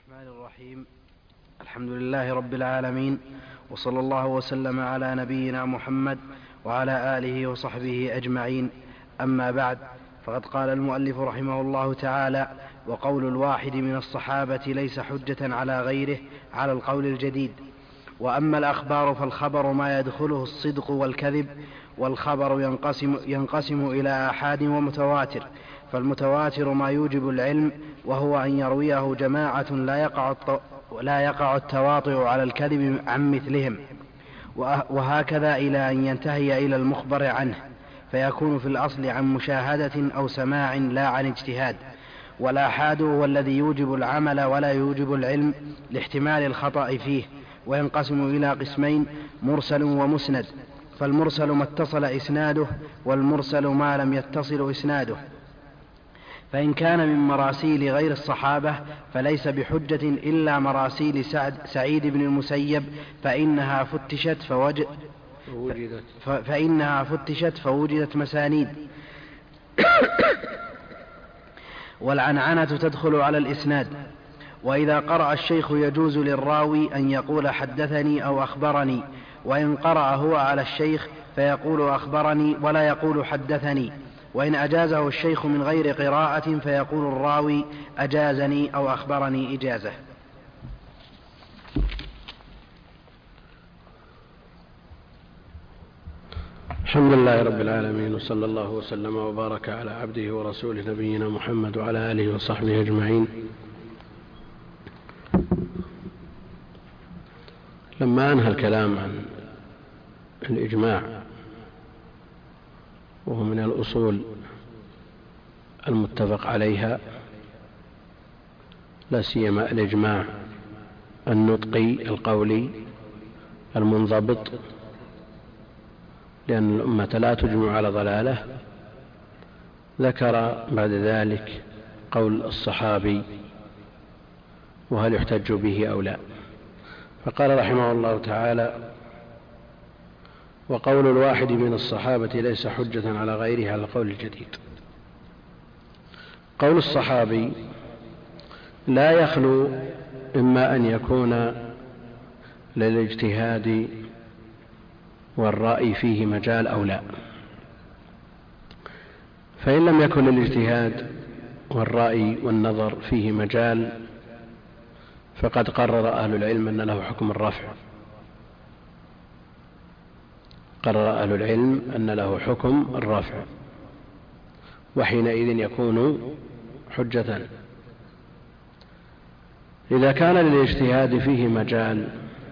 الرحمن الرحيم. الحمد لله رب العالمين، وصلى الله وسلم على نبينا محمد وعلى آله وصحبه أجمعين. أما بعد، فقد قال المؤلف رحمه الله تعالى: وقول الواحد من الصحابة ليس حجة على غيره على القول الجديد. وأما الأخبار فالخبر ما يدخله الصدق والكذب، والخبر ينقسم إلى آحاد ومتواتر. فالمتواتر ما يوجب العلم، وهو أن يرويه جماعة لا يقع التواطؤ على الكذب عن مثلهم، وهكذا إلى أن ينتهي إلى المخبر عنه، فيكون في الأصل عن مشاهدة أو سماع لا عن اجتهاد. والآحاد هو الذي يوجب العمل ولا يوجب العلم لاحتمال الخطأ فيه، وينقسم إلى قسمين: مرسل ومسند. فالمرسل ما اتصل إسناده، والمرسل ما لم يتصل إسناده. فإن كان من مراسيل غير الصحابة فليس بحجة إلا مراسيل سعيد بن المسيب، فإنها فتشت فوجدت مسانيد. والعنعنة تدخل على الإسناد. وإذا قرأ الشيخ يجوز للراوي أن يقول حدثني أو أخبرني، وإن قرأ هو على الشيخ فيقول أخبرني ولا يقول حدثني. وإن أجازه الشيخ من غير قراءة فيقول الراوي أجازني أو أخبرني إجازة. الحمد لله رب العالمين، وصلى الله وسلم وبارك على عبده ورسوله نبينا محمد وعلى آله وصحبه أجمعين. لما أنهى الكلام عن الإجماع، وهو من الأصول المتفق عليها، لا سيما الإجماع النطقي القولي المنضبط، لأن الأمة لا تجمع على ضلالة، ذكر بعد ذلك قول الصحابي وهل يحتج به أو لا. فقال رحمه الله تعالى: وقول الواحد من الصحابة ليس حجة على غيره على القول الجديد. قول الصحابي لا يخلو إما أن يكون للاجتهاد والرأي فيه مجال أو لا. فإن لم يكن للاجتهاد والرأي والنظر فيه مجال فقد قرر أهل العلم أن له حكم الرفع. قرر أهل العلم أن له حكم الرفع، وحينئذ يكون حجة. إذا كان للاجتهاد فيه مجال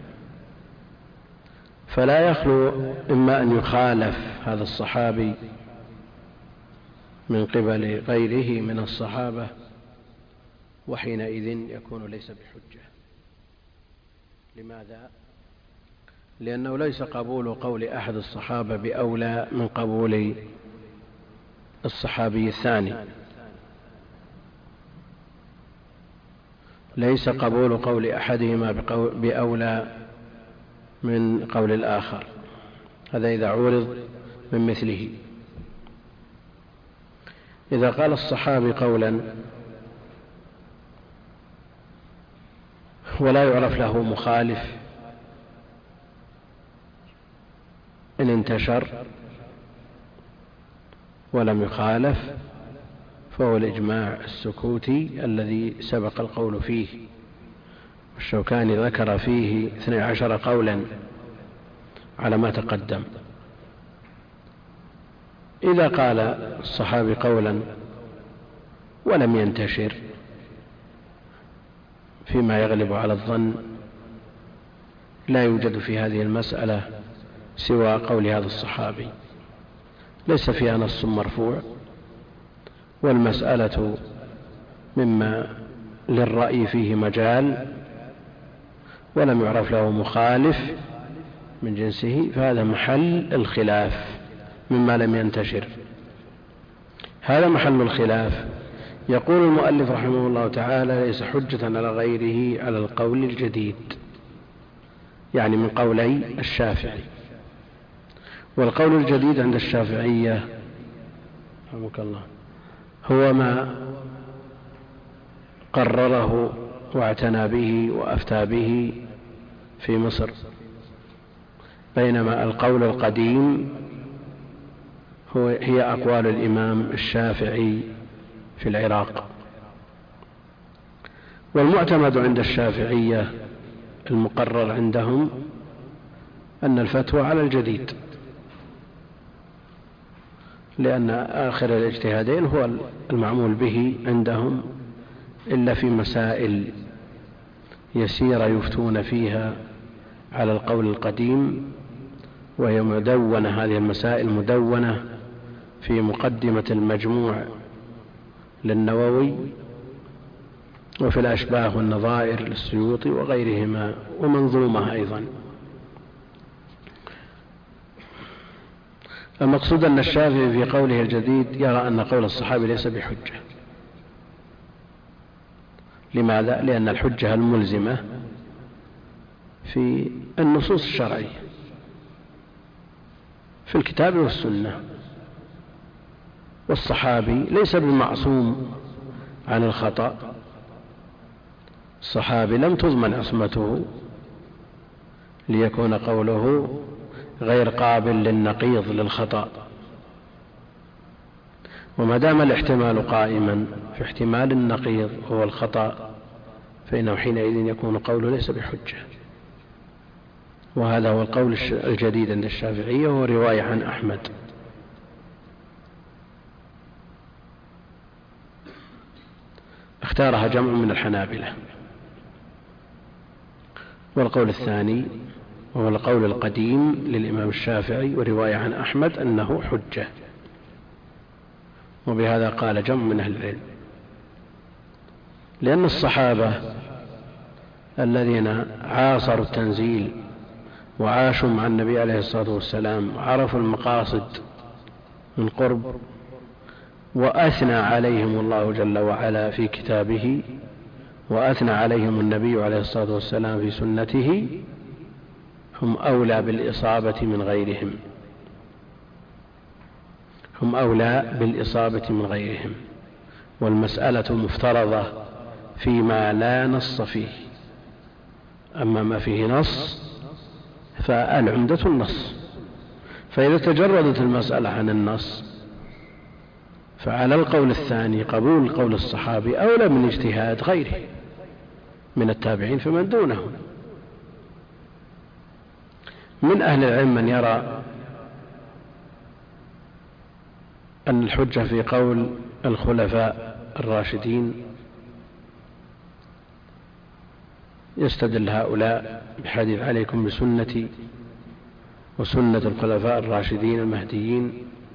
فلا يخلو إما أن يخالف هذا الصحابي من قبل غيره من الصحابة، وحينئذ يكون ليس بحجة. لماذا؟ لأنه ليس قبول قول أحد الصحابة بأولى من قبول الصحابي الثاني، ليس قبول قول أحدهما بأولى من قول الآخر، هذا إذا عورض من مثله. إذا قال الصحابي قولا ولا يعرف له مخالف، إن انتشر ولم يخالف فهو الإجماع السكوتي الذي سبق القول فيه. الشوكاني ذكر فيه 12 قولا على ما تقدم. إذا قال الصحابي قولا ولم ينتشر فيما يغلب على الظن، لا يوجد في هذه المسألة سوى قول هذا الصحابي، ليس فيها نص مرفوع، والمسألة مما للرأي فيه مجال ولم يعرف له مخالف من جنسه، فهذا محل الخلاف مما لم ينتشر. هذا محل الخلاف. يقول المؤلف رحمه الله تعالى: ليس حجة على غيره على القول الجديد، يعني من قولي الشافعي. والقول الجديد عند الشافعية رحمك الله هو ما قرره واعتنى به وأفتى به في مصر، بينما القول القديم هي أقوال الإمام الشافعي في العراق. والمعتمد عند الشافعية المقرر عندهم أن الفتوى على الجديد، لأن آخر الاجتهادين هو المعمول به عندهم، إلا في مسائل يسيرة يفتون فيها على القول القديم، وهي مدونة، هذه المسائل مدونة في مقدمة المجموع للنووي، وفي الأشباه والنظائر للسيوطي وغيرهما، ومنظومة أيضا. المقصود أن الشافعي في قوله الجديد يرى أن قول الصحابي ليس بحجة. لماذا؟ لأن الحجة الملزمة في النصوص الشرعية في الكتاب والسنة، والصحابي ليس بمعصوم عن الخطأ. الصحابي لم تضمن عصمته ليكون قوله غير قابل للنقيض للخطأ، وما دام الاحتمال قائما في احتمال النقيض هو الخطأ، فإنه حينئذ يكون قوله ليس بحجة. وهذا هو القول الجديد عند الشافعية، وهو رواية عن أحمد. اختارها جمع من الحنابلة. والقول الثاني وهو القول القديم للإمام الشافعي ورواية عن أحمد أنه حجة، وبهذا قال جمع من أهل العلم، لأن الصحابة الذين عاصروا التنزيل وعاشوا مع النبي عليه الصلاة والسلام عرفوا المقاصد من قرب، وأثنى عليهم الله جل وعلا في كتابه، وأثنى عليهم النبي عليه الصلاة والسلام في سنته، هم أولى بالإصابة من غيرهم، هم أولى بالإصابة من غيرهم. والمسألة مفترضة فيما لا نص فيه، أما ما فيه نص فالعمدة النص. فإذا تجردت المسألة عن النص فعلى القول الثاني قبول قول الصحابي أولى من اجتهاد غيره من التابعين فمن دونهم. من أهل العلم من يرى أن الحجة في قول الخلفاء الراشدين، يستدل هؤلاء بحديث عليكم بسنتي وسنة الخلفاء الراشدين المهديين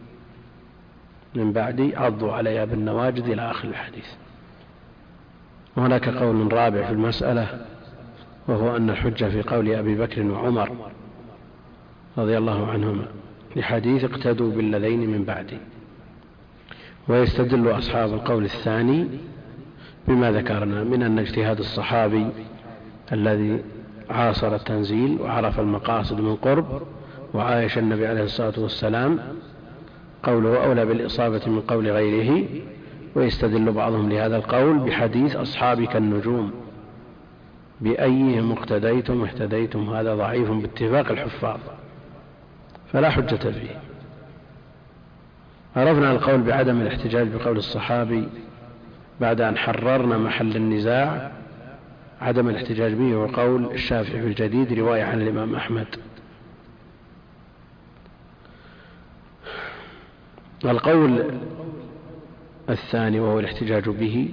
من بعدي عضوا عليها بالنواجذ إلى آخر الحديث. وهناك قول رابع في المسألة، وهو أن الحجة في قول أبي بكر وعمر رضي الله عنهما لحديث اقتدوا بالذين من بعدي. ويستدل أصحاب القول الثاني بما ذكرنا من أن اجتهاد الصحابي الذي عاصر التنزيل وعرف المقاصد من قرب وعايش النبي عليه الصلاة والسلام قوله أولى بالإصابة من قول غيره. ويستدل بعضهم لهذا القول بحديث أصحابك النجوم بأيهم اقتديتم اهتديتم، هذا ضعيف باتفاق الحفاظ فلا حجة فيه. عرفنا القول بعدم الاحتجاج بقول الصحابي بعد أن حررنا محل النزاع. عدم الاحتجاج به هو قول الشافعي في الجديد رواية عن الإمام أحمد. القول الثاني وهو الاحتجاج به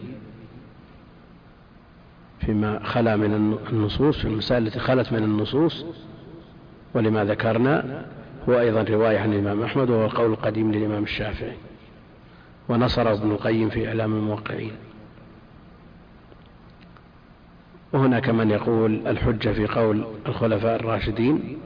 فيما خلا من النصوص، في المسائل التي خلت من النصوص ولما ذكرنا، هو أيضا رواية عن الإمام أحمد، وهو القول القديم للإمام الشافعي، ونصره ابن القيم في إعلام الموقعين. وهناك من يقول الحجة في قول الخلفاء الراشدين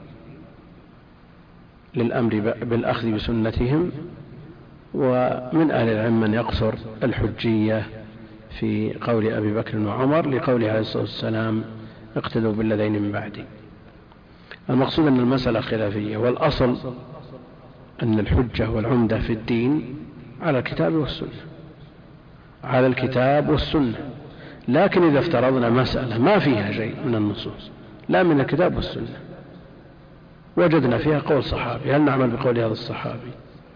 للأمر بالأخذ بسنتهم. ومن أهل العلم من يقصر الحجية في قول أبي بكر وعمر لقوله عليه الصلاة والسلام اقتدوا بالذين من بعدي. المقصود أن المسألة خلافية، والأصل أن الحجة والعمدة في الدين على الكتاب والسنة، على الكتاب والسنة، لكن إذا افترضنا مسألة ما فيها شيء من النصوص لا من الكتاب والسنة وجدنا فيها قول صحابي، هل نعمل بقول هذا الصحابي؟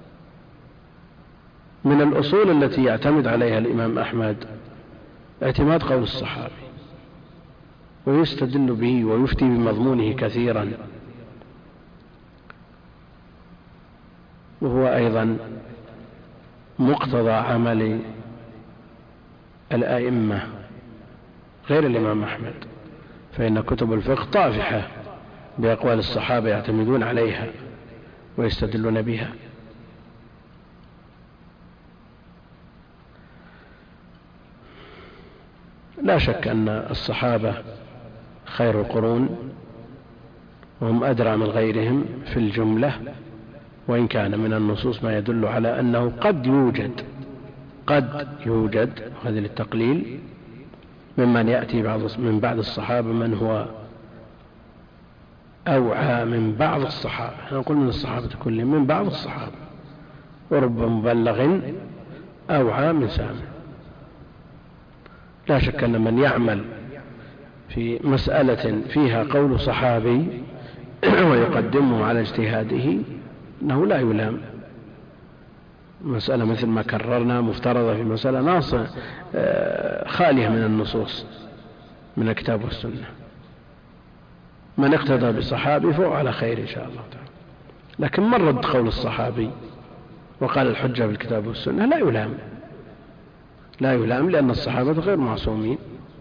من الأصول التي يعتمد عليها الإمام أحمد اعتماد قول الصحابي، ويستدل به ويفتي بمضمونه كثيرا، وهو أيضا مقتضى عمل الأئمة غير الإمام أحمد، فإن كتب الفقه طافحة بأقوال الصحابة يعتمدون عليها ويستدلون بها. لا شك أن الصحابة خير القرون وهم أدرى من غيرهم في الجملة، وإن كان من النصوص ما يدل على أنه قد يوجد هذا للتقليل ممن يأتي من بعد الصحابة من هو أوعى من بعض الصحابة، نقول من الصحابة كلهم، من بعض الصحابة، ورب مبلغ أوعى من سامع. لا شك أن من يعمل في مسألة فيها قول صحابي ويقدمه على اجتهاده أنه لا يلام. مسألة مثل ما كررنا مفترضة في مسألة ناصة خالية من النصوص من الكتاب والسنة، من اقتدى بالصحابي فهو على خير إن شاء الله تعالى. لكن من رد قول الصحابي وقال الحجة بالكتاب والسنة لا يلام لأن الصحابة غير معصومين.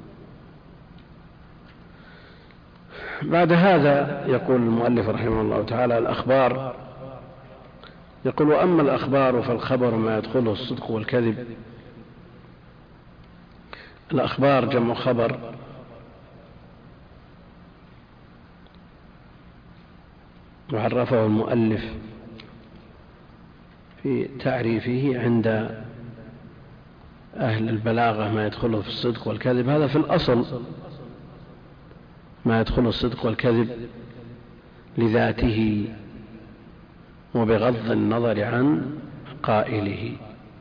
بعد هذا يقول المؤلف رحمه الله تعالى الأخبار، يقول: وأما الأخبار فالخبر ما يدخله الصدق والكذب. الأخبار جمع خبر، وعرفه المؤلف في تعريفه عند أهل البلاغة ما يدخله في الصدق والكذب. هذا في الأصل ما يدخله الصدق والكذب لذاته وبغض النظر عن قائله،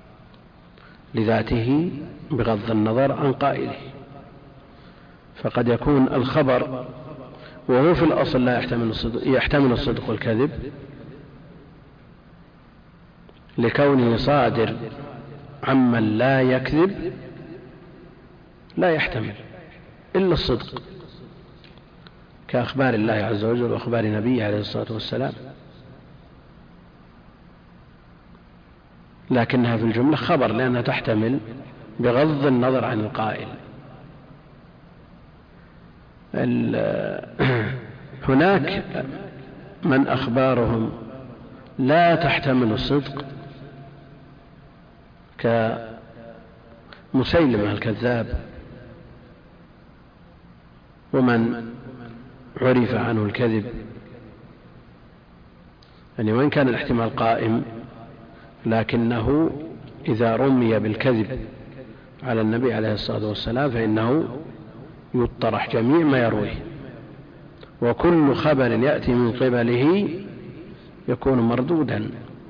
لذاته بغض النظر عن قائله. فقد يكون الخبر وهو في الأصل لا يحتمل الصدق والكذب لكونه صادر عمن لا يكذب، لا يحتمل إلا الصدق، كأخبار الله عز وجل وأخبار نبيه عليه الصلاة والسلام، لكنها في الجملة خبر لأنها تحتمل بغض النظر عن القائل. هناك من أخبارهم لا تحتمل الصدق كمسيلمة الكذاب، ومن عرف عنه الكذب، يعني وإن كان الاحتمال قائم لكنه إذا رمي بالكذب على النبي عليه الصلاة والسلام فإنه يطرح جميع ما يرويه، وكل خبر يأتي من قبله يكون مردودا.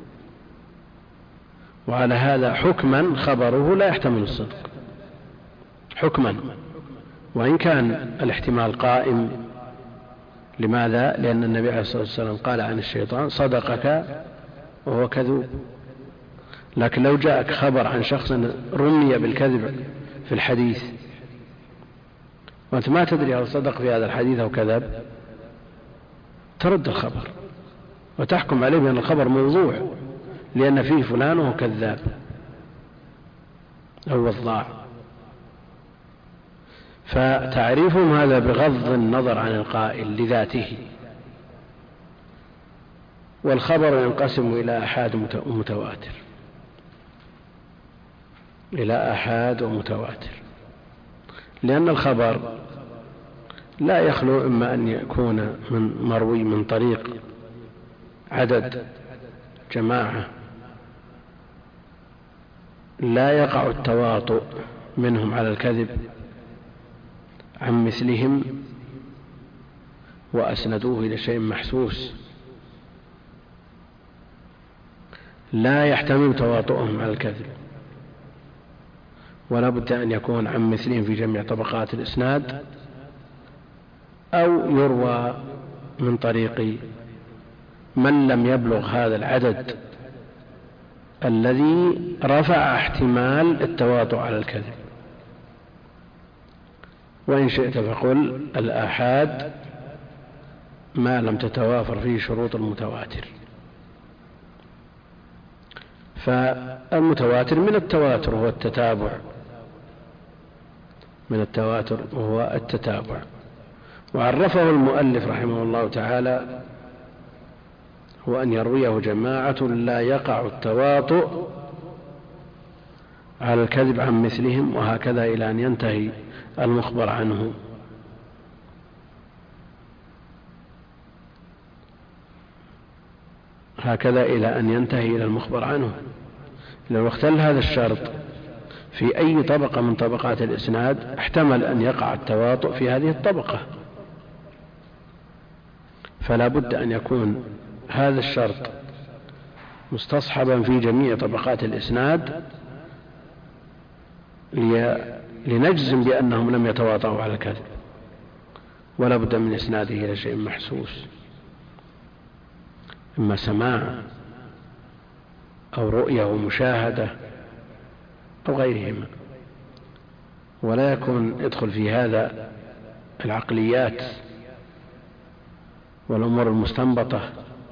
وعلى هذا حكما خبره لا يحتمل الصدق حكما، وإن كان الاحتمال قائم. لماذا؟ لأن النبي عليه الصلاة والسلام قال عن الشيطان: صدقك وهو كذوب. لكن لو جاءك خبر عن شخص رمي بالكذب في الحديث وأنت ما تدري هل صدق في هذا الحديث أو كذب، ترد الخبر وتحكم عليه بأن الخبر موضوع لأن فيه فلان وهو كذاب أو وضاع. فتعريفهم هذا بغض النظر عن القائل لذاته. والخبر ينقسم إلى آحاد ومتواتر، إلى آحاد ومتواتر، لأن الخبر لا يخلو إما أن يكون من مروي من طريق عدد جماعة لا يقع التواطؤ منهم على الكذب عن مثلهم وأسندوه إلى شيء محسوس لا يحتمل تواطؤهم على الكذب، ولا بد أن يكون عن مثلهم في جميع طبقات الإسناد، أو يروى من طريق من لم يبلغ هذا العدد الذي رفع احتمال التواطؤ على الكذب. وإن شئت فقل الآحاد ما لم تتوافر فيه شروط المتواتر. فالمتواتر من التواتر هو التتابع، من التواتر وهو التتابع. وعرفه المؤلف رحمه الله تعالى هو أن يرويه جماعة لا يقع التواطؤ على الكذب عن مثلهم، وهكذا إلى أن ينتهي المخبر عنه. هكذا إلى أن ينتهي إلى المخبر عنه. لو اختل هذا الشرط في أي طبقة من طبقات الإسناد احتمل أن يقع التواطؤ في هذه الطبقة، فلا بد أن يكون هذا الشرط مستصحبا في جميع طبقات الإسناد لنجزم بأنهم لم يتواطؤوا على الكذب، ولا بد من إسناده إلى شيء محسوس، إما سماع أو رؤية ومشاهدة أو غيرهما. ولا يكون يدخل في هذا العقليات والأمور المستنبطة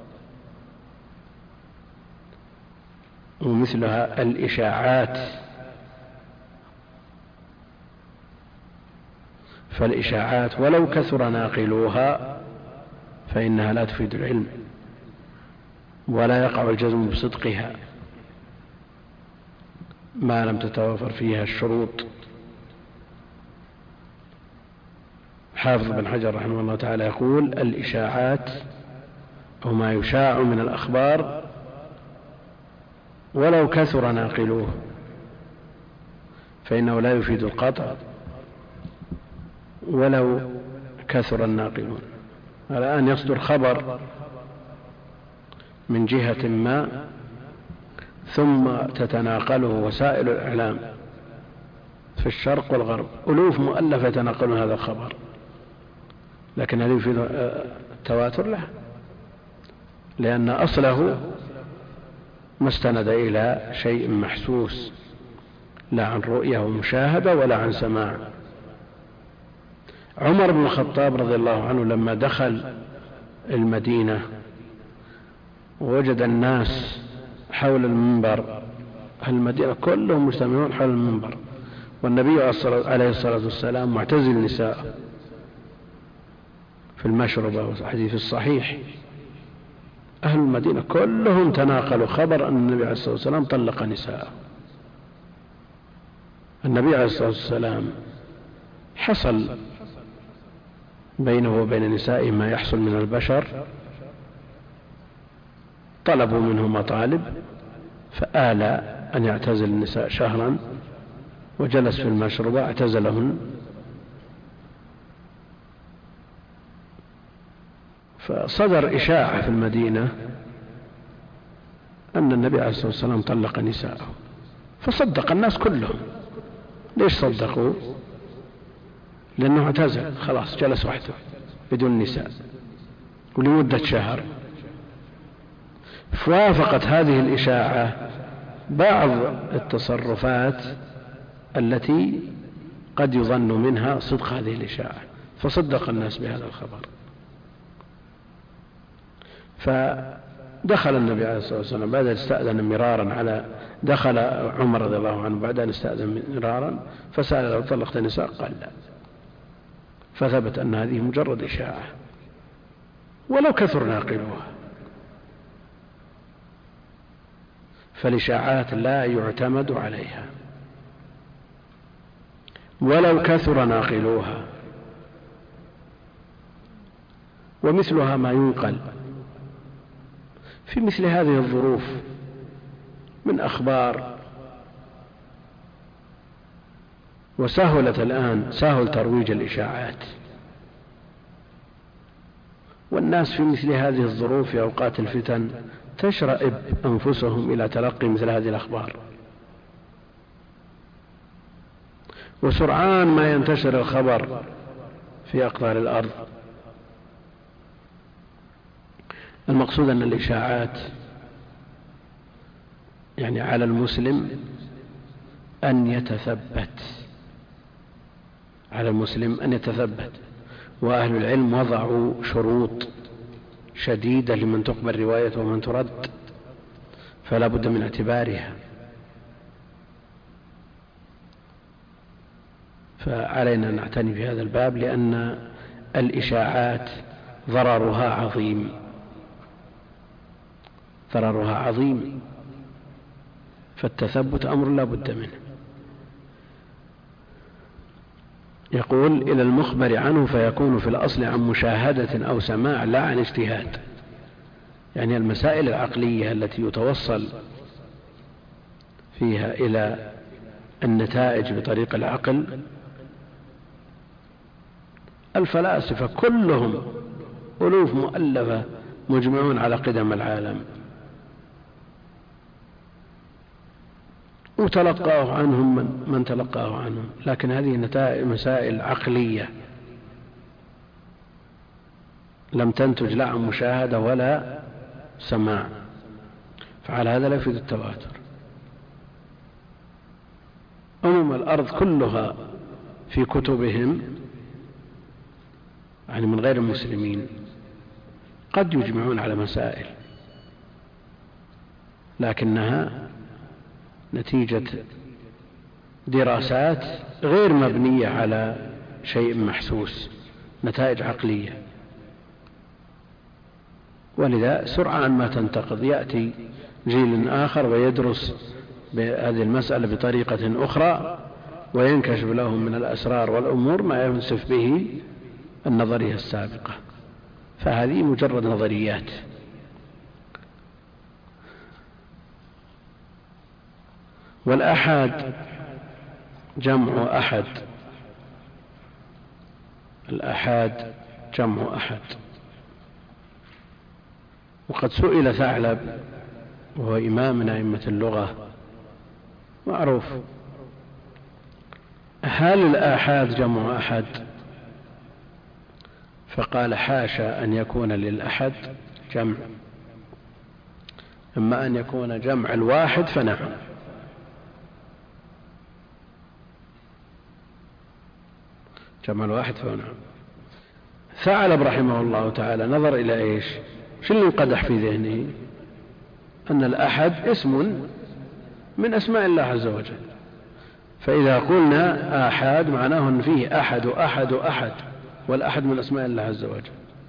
ومثلها الإشاعات. فالإشاعات ولو كثر ناقلوها فإنها لا تفيد العلم، ولا يقع الجزم بصدقها ما لم تتوافر فيها الشروط. حافظ بن حجر رحمه الله تعالى يقول: الإشاعات أو ما يشاع من الأخبار ولو كثر ناقلوه فإنه لا يفيد القطع ولو كثر الناقلون. الآن يصدر خبر من جهة ما ثم تتناقله وسائل الإعلام في الشرق والغرب، ألوف مؤلفة يتناقلون هذا الخبر، لكن هل يفيد التواتر؟ له، لأن أصله ما استند إلى شيء محسوس، لا عن رؤية ومشاهدة ولا عن سماع. عمر بن الخطاب رضي الله عنه لما دخل المدينة ووجد الناس حول المنبر، المدينة كلهم مجتمعون حول المنبر، والنبي عليه الصلاة والسلام معتزل النساء في المشربة والحديث الصحيح، أهل المدينة كلهم تناقلوا خبر أن النبي عليه الصلاة والسلام طلق نساءه. النبي عليه الصلاة والسلام حصل بينه وبين نسائه ما يحصل من البشر، طلبوا منه مطالب فآلى أن يعتزل النساء شهرا، وجلس في المشربة اعتزلهن، فصدر إشاعة في المدينة أن النبي عليه الصلاة والسلام طلق نساءه، فصدق الناس كلهم. ليش صدقوا؟ لأنه اعتزل خلاص، جلس وحده بدون نساء ولمدة شهر. فوافقت هذه الإشاعة بعض التصرفات التي قد يظن منها صدق هذه الإشاعة، فصدق الناس بهذا الخبر. فدخل النبي عليه الصلاة والسلام بعد أن استأذن مرارا دخل عمر رضي الله عنه بعد أن استأذن مرارا فسأل: لو طلقت النساء؟ قال: لا. فثبت أن هذه مجرد إشاعة ولو كثر ناقلوها. فالإشاعات لا يعتمد عليها ولو كثر ناقلوها. ومثلها ما ينقل في مثل هذه الظروف من أخبار. وسهلت الآن، سهل ترويج الإشاعات، والناس في مثل هذه الظروف في أوقات الفتن تشرئب أنفسهم إلى تلقي مثل هذه الأخبار. وسرعان ما ينتشر الخبر في أقطار الأرض. المقصود أن الإشاعات يعني على المسلم أن يتثبت، وأهل العلم وضعوا شروط شديدة لمن تقبل روايته ومن ترد، فلا بد من اعتبارها. فعلينا أن نعتني في هذا الباب، لأن الإشاعات ضررها عظيم، فالتثبت أمر لا بد منه. يقول: إلى المخبر عنه فيكون في الأصل عن مشاهدة أو سماع لا عن اجتهاد. يعني المسائل العقلية التي يتوصل فيها إلى النتائج بطريق العقل، الفلاسفة كلهم ألوف مؤلفة مجمعون على قدم العالم، وتلقاه عنهم من تلقاه عنهم، لكن هذه مسائل عقلية لم تنتج لا عن مشاهدة ولا سماع، فعلى هذا لا يفيد التواتر. الأرض كلها في كتبهم يعني من غير المسلمين قد يجمعون على مسائل، لكنها نتيجة دراسات غير مبنية على شيء محسوس، نتائج عقلية. ولذا سرعان ما تنتقض، يأتي جيل آخر ويدرس بهذه المسألة بطريقة أخرى، وينكشف لهم من الأسرار والأمور ما ينسف به النظرية السابقة، فهذه مجرد نظريات. والآحاد جمع أحد، الآحاد جمع أحد. وقد سئل ثعلب وهو إمام من أئمة اللغة معروف: هل الآحاد جمع أحد؟ فقال: حاشا أن يكون للأحد جمع، أما أن يكون جمع الواحد فنعم. جمع الواحد فنعم. ثعلب رحمه الله تعالى نظر إلى إيش؟ شو اللي انقدح في ذهنه؟ أن الأحد اسم من أسماء الله عز وجل، فإذا قلنا آحاد معناه أن فيه أحد وأحد وأحد، والأحد من أسماء الله عز وجل.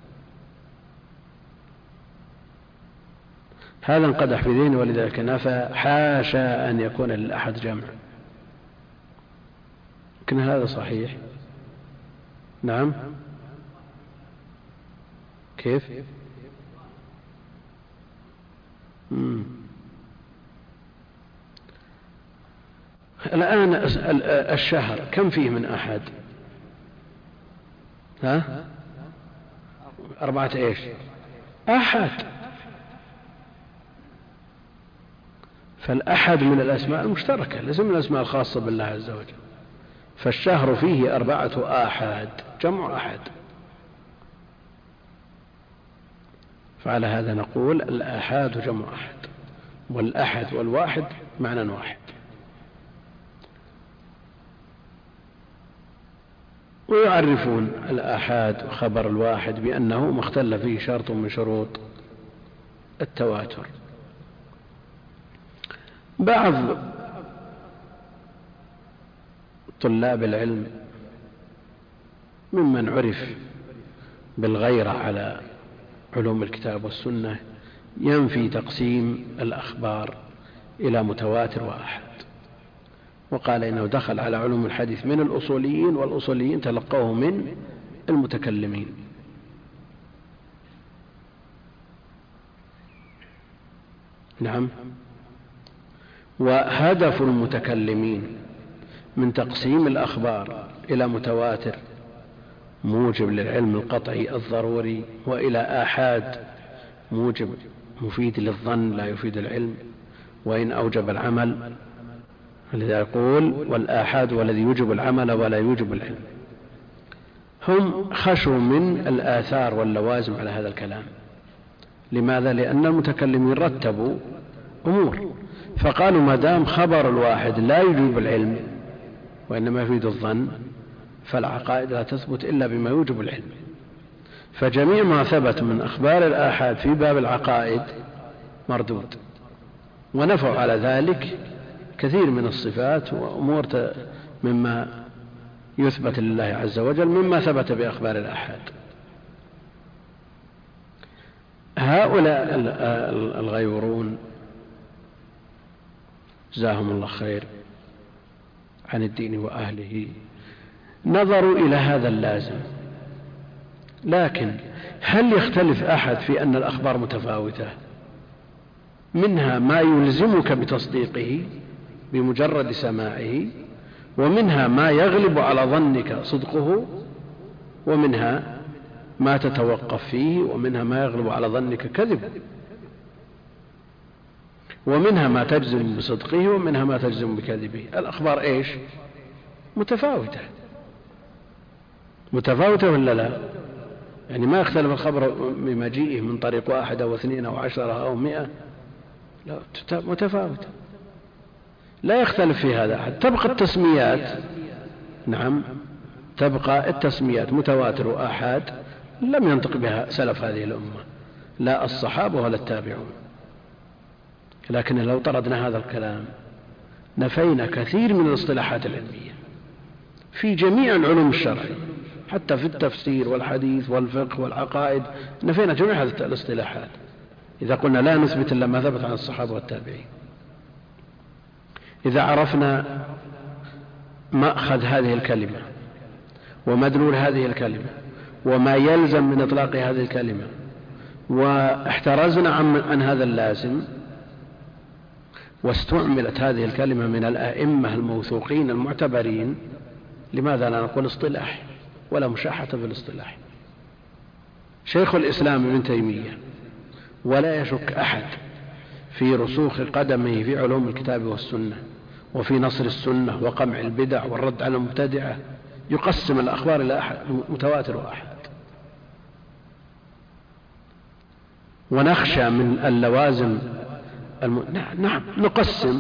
هذا انقدح في ذهنه، ولذلك نفى: حاشا أن يكون للأحد جمع. لكن هذا صحيح؟ نعم. كيف؟ الآن الشهر كم فيه من أحد؟ 4 إيش؟ أحد. فالأحد من الأسماء المشتركة، ليس من الأسماء الخاصة بالله عز وجل. فالشهر فيه 4 آحاد، جمع أحد. فعلى هذا نقول: الآحاد جمع أحد، والأحد والواحد معنى واحد. ويعرفون الآحاد وخبر الواحد بأنه ما اختل فيه شرط من شروط التواتر. بعض طلاب العلم ممن عرف بالغيرة على علوم الكتاب والسنة ينفي تقسيم الأخبار إلى متواتر وآحاد، وقال إنه دخل على علوم الحديث من الأصوليين، والأصوليين تلقوه من المتكلمين. نعم. وهدف المتكلمين من تقسيم الأخبار إلى متواتر موجب للعلم القطعي الضروري، وإلى آحاد موجب مفيد للظن لا يفيد العلم، وإن أوجب العمل الذي يقول والآحاد والذي يوجب العمل ولا يوجب العلم، هم خشوا من الآثار واللوازم على هذا الكلام. لماذا؟ لأن المتكلمين رتبوا أمور، فقالوا ما دام خبر الواحد لا يوجب العلم وإنما يفيد الظن، فالعقائد لا تثبت إلا بما يوجب العلم. فجميع ما ثبت من أخبار الآحاد في باب العقائد مردود، ونفوا على ذلك كثير من الصفات وأمور مما يثبت لله عز وجل مما ثبت بأخبار الآحاد. هؤلاء الغيورون جزاهم الله خير عن الدين وأهله نظروا إلى هذا اللازم، لكن هل يختلف أحد في أن الأخبار متفاوتة؟ منها ما يلزمك بتصديقه بمجرد سماعه، ومنها ما يغلب على ظنك صدقه، ومنها ما تتوقف فيه، ومنها ما يغلب على ظنك كذبه، ومنها ما تجزم بصدقه ومنها ما تجزم بكذبه. الأخبار إيش؟ متفاوتة ولا لا؟ يعني ما يختلف الخبر بمجيئه من طريق 1 أو 2 أو 10 أو 100، لا، متفاوتة، لا يختلف في هذا أحد. تبقى التسميات، نعم، تبقى التسميات متواتر وآحاد لم ينطق بها سلف هذه الأمة، لا الصحابة ولا التابعون. لكن لو طردنا هذا الكلام نفينا كثير من الاصطلاحات العلمية في جميع العلوم الشرعية، حتى في التفسير والحديث والفقه والعقائد نفينا جميع هذه الاصطلاحات إذا قلنا لا نثبت إلا ما ثبت عن الصحابة والتابعين. إذا عرفنا مأخذ هذه الكلمة ومدلول هذه الكلمة وما يلزم من إطلاق هذه الكلمة، واحترزنا عن هذا اللازم، واستعملت هذه الكلمة من الأئمة الموثوقين المعتبرين، لماذا لا نقول اصطلاح ولا مشاحة في الاصطلاح؟ شيخ الإسلام ابن تيمية ولا يشك أحد في رسوخ قدمه في علوم الكتاب والسنة وفي نصر السنة وقمع البدع والرد على المبتدعة، يقسم الأخبار إلى متواتر وآحاد. ونخشى من اللوازم نعم نقسم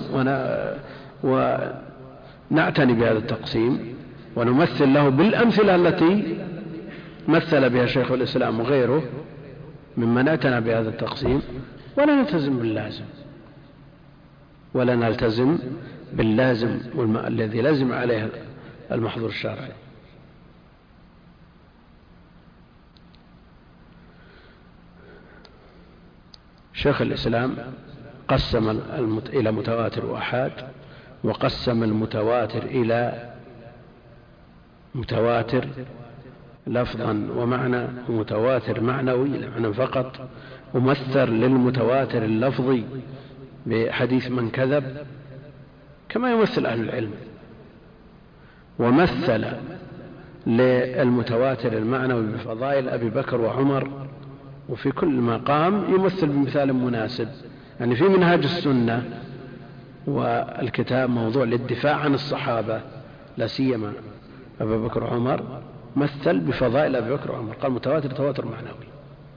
ونعتني بهذا التقسيم ونمثل له بالأمثلة التي مثل بها شيخ الإسلام وغيره ممن اعتنى بهذا التقسيم، ولا نلتزم باللازم الذي لازم عليه المحظور الشرعي. شيخ الإسلام قسم إلى متواتر وآحاد، وقسم المتواتر إلى متواتر لفظا ومعنى، ومتواتر معنوي لمعنى فقط، ومثل للمتواتر اللفظي بحديث من كذب كما يمثل أهل العلم، ومثل للمتواتر المعنوي بفضائل أبي بكر وعمر، وفي كل مقام يمثل بمثال مناسب. يعني في منهاج السنة والكتاب موضوع للدفاع عن الصحابة لا سيما أبي بكر وعمر، مثل بفضائل أبي بكر وعمر، قال متواتر تواتر معنوي.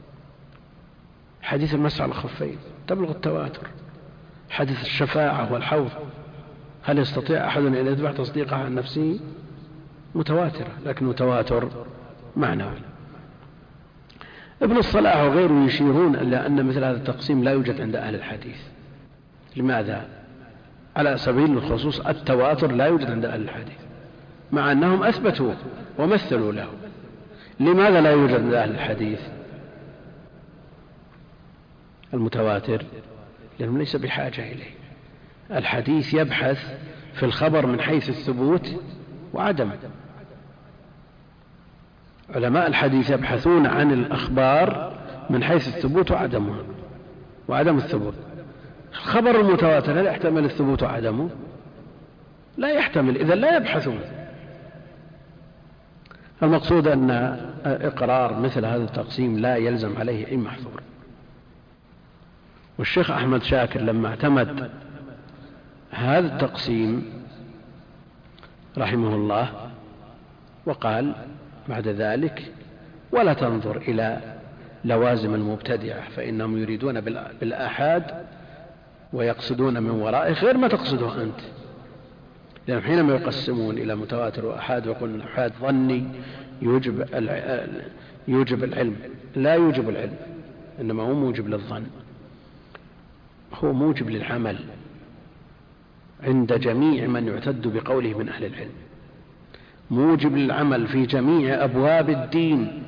حديث المسح على الخفين تبلغ التواتر. حديث الشفاعة والحوض هل يستطيع أحد أن يتبع تصديقه عن نفسه؟ متواترة، لكن متواتر معنوي. ابن الصلاح وغيره يشيرون إلى أن مثل هذا التقسيم لا يوجد عند أهل الحديث. لماذا؟ على سبيل الخصوص التواتر لا يوجد عند أهل الحديث، مع أنهم أثبتوا ومثلوا له. لماذا لا يوجد عند أهل الحديث المتواتر؟ لأنهم ليس بحاجة إليه. الحديث يبحث في الخبر من حيث الثبوت وعدم. علماء الحديث يبحثون عن الأخبار من حيث الثبوت وعدمها وعدم الثبوت. الخبر المتواتر هل يحتمل الثبوت وعدمه؟ لا يحتمل، إذا لا يبحثون. المقصود أن إقرار مثل هذا التقسيم لا يلزم عليه أي محظور. والشيخ أحمد شاكر لما اعتمد هذا التقسيم رحمه الله، وقال بعد ذلك: ولا تنظر إلى لوازم المبتدعة فإنهم يريدون بالآحاد ويقصدون من ورائه غير ما تقصده أنت، لأنهم حينما يقسمون إلى متواتر وآحاد ويقولون الآحاد ظني يوجب العلم، لا يوجب العلم، إنما هو موجب للظن، هو موجب للعمل عند جميع من يعتد بقوله من أهل العلم، موجب للعمل في جميع أبواب الدين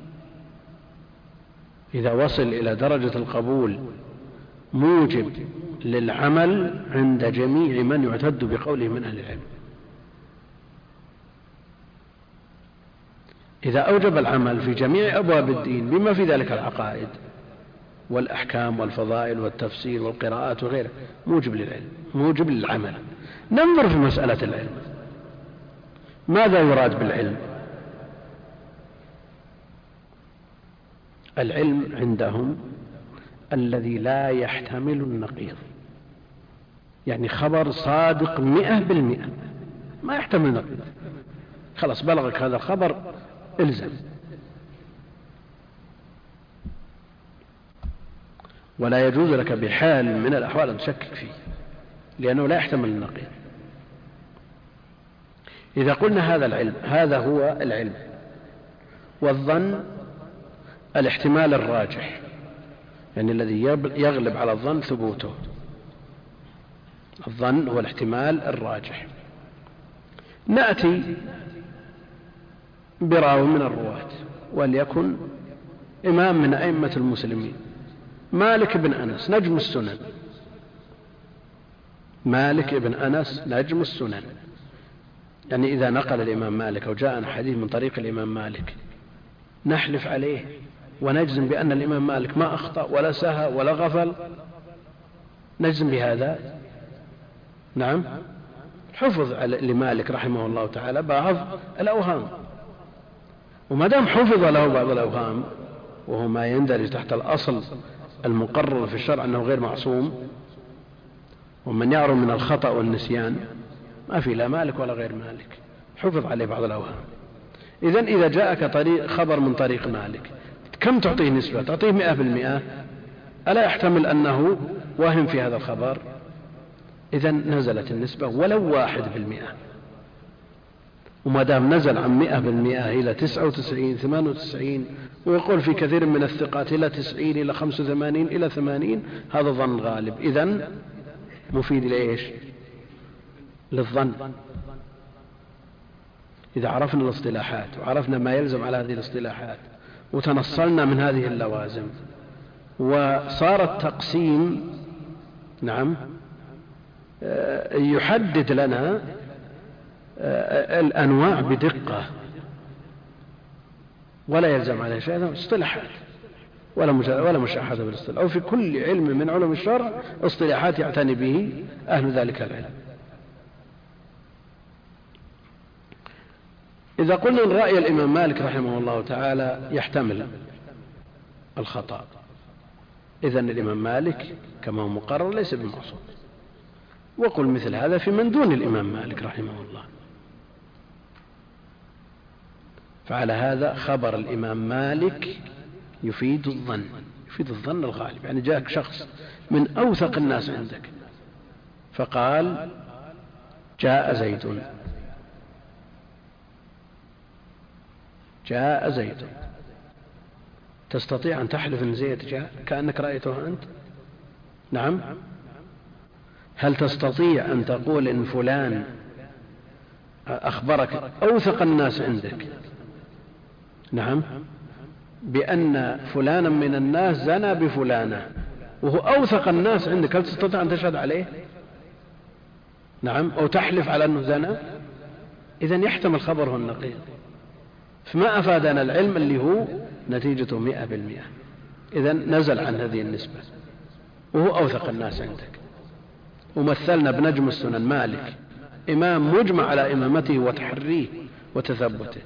إذا وصل إلى درجة القبول، موجب للعمل عند جميع من يعتد بقوله من أهل العلم. إذا أوجب العمل في جميع أبواب الدين بما في ذلك العقائد والأحكام والفضائل والتفسير والقراءات وغيره، موجب للعلم، موجب للعمل. ننظر في مسألة العلم، ماذا يراد بالعلم؟ العلم عندهم الذي لا يحتمل النقيض، يعني خبر صادق 100%، ما يحتمل النقيض، خلاص بلغك هذا الخبر الزم، ولا يجوز لك بحال من الأحوال أن تشكك فيه، لأنه لا يحتمل النقيض. إذا قلنا هذا العلم، هذا هو العلم. والظن الاحتمال الراجح، يعني الذي يغلب على الظن ثبوته، الظن هو الاحتمال الراجح. نأتي براو من الرواة، وليكن إمام من أئمة المسلمين، مالك بن أنس نجم السنن، مالك بن أنس نجم السنن، يعني إذا نقل الإمام مالك أو جاءنا حديث من طريق الإمام مالك نحلف عليه ونجزم بأن الإمام مالك ما أخطأ ولا سهى ولا غفل، نجزم بهذا. نعم، حفظ لمالك رحمه الله تعالى بعض الأوهام، وما دام حفظ له بعض الأوهام، وهو ما يندرج تحت الأصل المقرر في الشرع أنه غير معصوم، ومن يعرم من الخطأ والنسيان ما في لا مالك ولا غير مالك، حفظ عليه بعض الأوهام. إذن إذا جاءك خبر من طريق مالك، كم تعطيه نسبة؟ تعطيه 100%؟ ألا يحتمل أنه وهم في هذا الخبر؟ إذن نزلت النسبة ولو 1%، وما دام نزل عن 100% إلى 99 98، ويقول في كثير من الثقات إلى 90 إلى 85 إلى 80، هذا ظن غالب، إذن مفيد لإيش؟ للظن. إذا عرفنا الاصطلاحات وعرفنا ما يلزم على هذه الاصطلاحات وتنصلنا من هذه اللوازم، وصار التقسيم نعم يحدد لنا الأنواع بدقة، ولا يلزم عليه شيء، اصطلاحات ولا مشاحة بالاصطلاح، أو في كل علم من علوم الشرع اصطلاحات يعتني به أهل ذلك العلم. إذا قلنا إن رأي الإمام مالك رحمه الله تعالى يحتمل الخطأ، إذن الإمام مالك كما هو مقرر ليس بمعصوم، وقل مثل هذا في من دون الإمام مالك رحمه الله. فعلى هذا خبر الإمام مالك يفيد الظن، يفيد الظن الغالب، يعني جاءك شخص من أوثق الناس عندك فقال جاء زيد، جاء زيد، تستطيع أن تحلف أن زيد جاء كأنك رأيته أنت؟ نعم. هل تستطيع أن تقول إن فلان أخبرك أوثق الناس عندك نعم بأن فلانا من الناس زنى بفلانة وهو أوثق الناس عندك، هل تستطيع أن تشهد عليه؟ نعم، أو تحلف على أنه زنى؟ إذن يحتمل خبره النقيض، فما أفادنا العلم اللي هو نتيجته 100%. إذن نزل عن هذه النسبة وهو أوثق الناس عندك. ومثلنا بنجم السنن مالك، إمام مجمع على إمامته وتحريه وتثبته.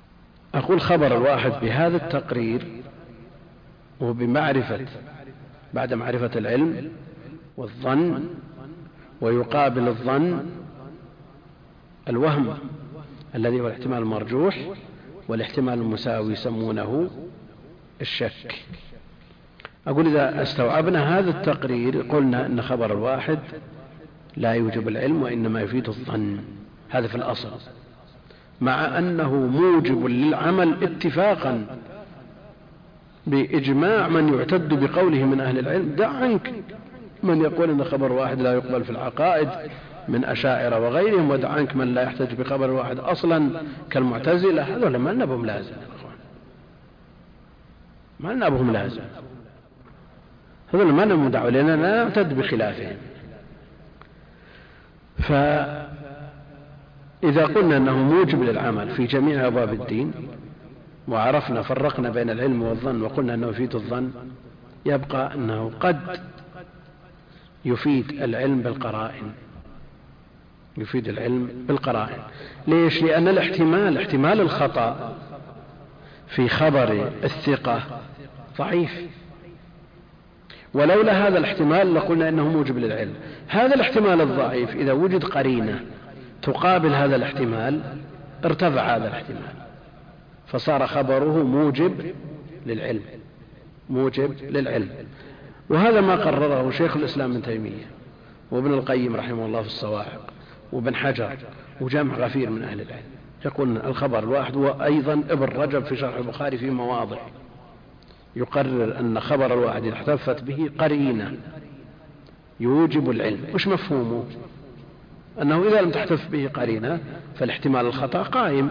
أقول خبر الواحد بهذا التقرير وبمعرفة بعد معرفة العلم والظن، ويقابل الظن الوهم الذي هو الاحتمال المرجوح، والاحتمال المساوي يسمونه الشك. أقول إذا استوعبنا هذا التقرير قلنا أن خبر الواحد لا يوجب العلم وإنما يفيد الظن، هذا في الأصل، مع أنه موجب للعمل اتفاقا بإجماع من يعتد بقوله من أهل العلم. دع عنك من يقول أن خبر واحد لا يقبل في العقائد من أشاعرة وغيرهم، ودع عنك من لا يحتج بخبر واحد أصلا كالمعتزلة. هذول ما لنا بهم لازم يا أخوان، ما لنا بهم لازم، هذول ما لنا دعوة لأننا لا نعتد بخلافهم. فإذا قلنا أنه موجب للعمل في جميع أبواب الدين، وعرفنا فرقنا بين العلم والظن وقلنا أنه يفيد الظن، يبقى أنه قد يفيد العلم بالقرائن، يفيد العلم بالقرائن. ليش؟ لأن الاحتمال، احتمال الخطأ في خبر الثقة ضعيف، ولولا هذا الاحتمال لقلنا إنه موجب للعلم. هذا الاحتمال الضعيف إذا وجد قرينة تقابل هذا الاحتمال ارتفع هذا الاحتمال، فصار خبره موجب للعلم، موجب للعلم. وهذا ما قرره شيخ الإسلام ابن تيمية وابن القيم رحمه الله في الصواعق وابن حجر وجمع غفير من أهل العلم، يقول الخبر الواحد. وأيضا ابن رجب في شرح البخاري في مواضع يقرر أن خبر الواحد إذا احتفت به قرينة يوجب العلم. وش مفهومه؟ أنه إذا لم تحتف به قرينة فالاحتمال الخطأ قائم.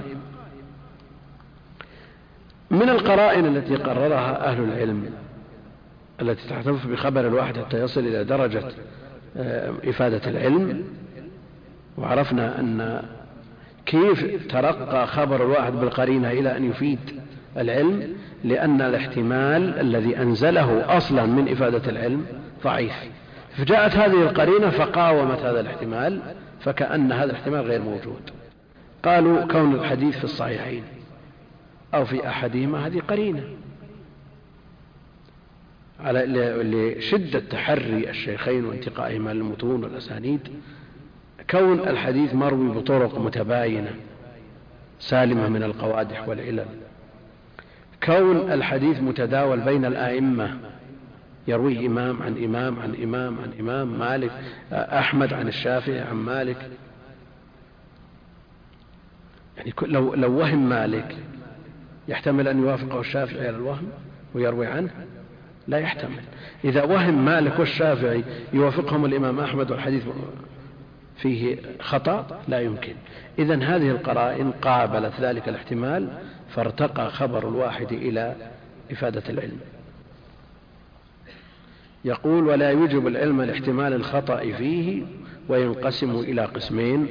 من القرائن التي قررها أهل العلم التي تحتف بخبر الواحد حتى يصل إلى درجة إفادة العلم، وعرفنا أن كيف ترقى خبر الواحد بالقرينة إلى أن يفيد العلم، لأن الاحتمال الذي أنزله أصلا من إفادة العلم ضعيف، فجاءت هذه القرينة فقاومت هذا الاحتمال، فكأن هذا الاحتمال غير موجود. قالوا كون الحديث في الصحيحين أو في أحدهما هذه قرينة على لشدة تحري الشيخين وانتقائهما للمتون والأسانيد. كون الحديث مروي بطرق متباينة سالمة من القوادح والعلل، كون الحديث متداول بين الآئمة، يرويه إمام عن إمام عن إمام عن إمام، مالك أحمد عن الشافعي عن مالك. يعني لو وهم مالك يحتمل أن يوافقه الشافعي على الوهم ويروي عنه؟ لا يحتمل. إذا وهم مالك والشافعي يوافقهم الإمام أحمد والحديث فيه خطأ؟ لا يمكن. إذن هذه القرائن قابلت ذلك الاحتمال فارتقى خبر الواحد إلى إفادة العلم. يقول ولا يوجب العلم لاحتمال الخطأ فيه وينقسم إلى قسمين.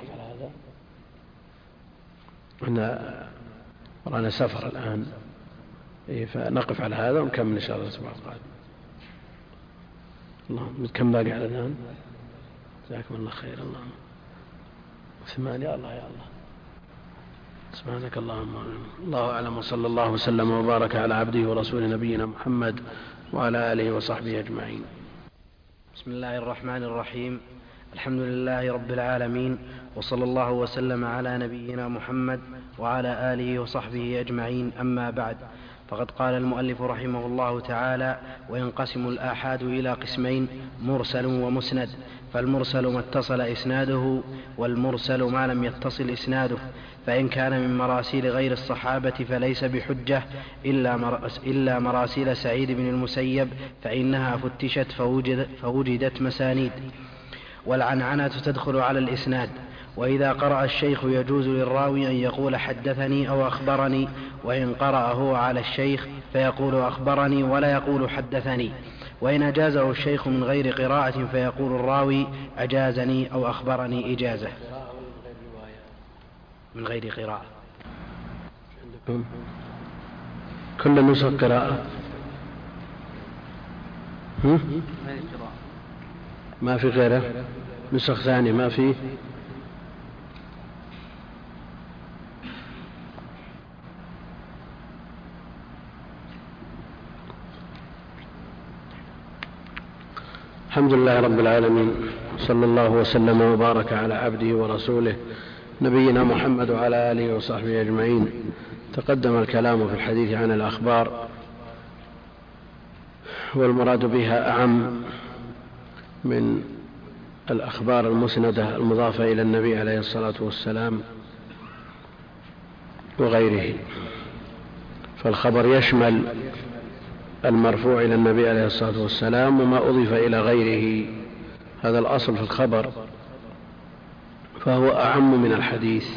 ورانا سفر الآن فنقف على هذا ونكمل إن شاء الله الأسبوع القادم. اللهم كم باقي على الآن؟ جزاكم الله خير. اللهم 8. الله يا الله، سبحانك اللهم. الله أعلم، وصلى الله وسلم وبارك على عبده ورسوله نبينا محمد وعلى آله وصحبه أجمعين. بسم الله الرحمن الرحيم. الحمد لله رب العالمين، وصلى الله وسلم على نبينا محمد وعلى آله وصحبه أجمعين. أما بعد، فقد قال المؤلف رحمه الله تعالى: وينقسم الآحاد إلى قسمين: مرسل ومسند. فالمرسل ما اتصل إسناده، والمرسل ما لم يتصل إسناده. فإن كان من مراسيل غير الصحابة فليس بحجة إلا مراسيل سعيد بن المسيب، فإنها فتشت فوجدت مسانيد. والعنعنة تدخل على الإسناد. وإذا قرأ الشيخ يجوز للراوي أن يقول حدثني أو أخبرني، وإن قرأ هو على الشيخ فيقول أخبرني ولا يقول حدثني. وإن أجازه الشيخ من غير قراءة فيقول الراوي أجازني أو أخبرني إجازة. من غير قراءة. كل نسخ قراءة؟ ما في غيره؟ نسخ ثانية ما في؟ الحمد لله رب العالمين، صلى الله وسلم وبارك على عبده ورسوله نبينا محمد وعلى آله وصحبه أجمعين. تقدم الكلام في الحديث عن الأخبار، والمراد بها أعم من الأخبار المسندة المضافة إلى النبي عليه الصلاة والسلام وغيره، فالخبر يشمل المرفوع إلى النبي عليه الصلاة والسلام وما أضيف إلى غيره، هذا الأصل في الخبر، فهو أعم من الحديث.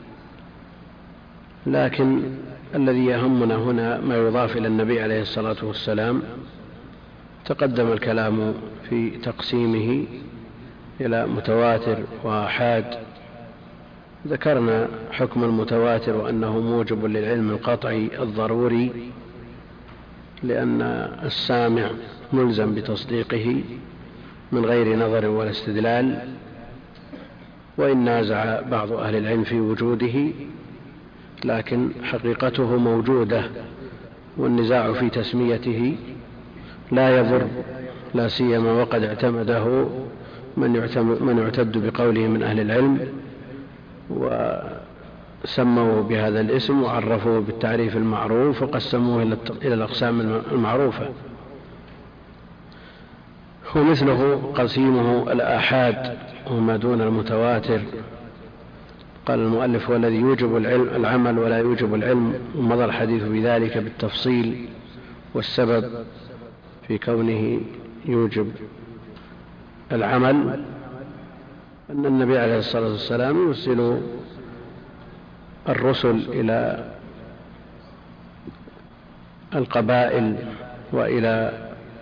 لكن الذي يهمنا هنا ما يضاف إلى النبي عليه الصلاة والسلام. تقدم الكلام في تقسيمه إلى متواتر وآحاد. ذكرنا حكم المتواتر وأنه موجب للعلم القطعي الضروري، لأن السامع ملزم بتصديقه من غير نظر ولا استدلال، وإن نازع بعض أهل العلم في وجوده، لكن حقيقته موجودة، والنزاع في تسميته لا يضر، لا سيما وقد اعتمده من يعتد بقوله من أهل العلم، وسموه بهذا الاسم وعرفوه بالتعريف المعروف وقسموه إلى الأقسام المعروفة. ومثله قسيمه الآحاد وما دون المتواتر. قال المؤلف: والذي يوجب العمل ولا يوجب العلم. ومضى الحديث بذلك بالتفصيل، والسبب في كونه يوجب العمل أن النبي عليه الصلاة والسلام يرسل الرسل إلى القبائل وإلى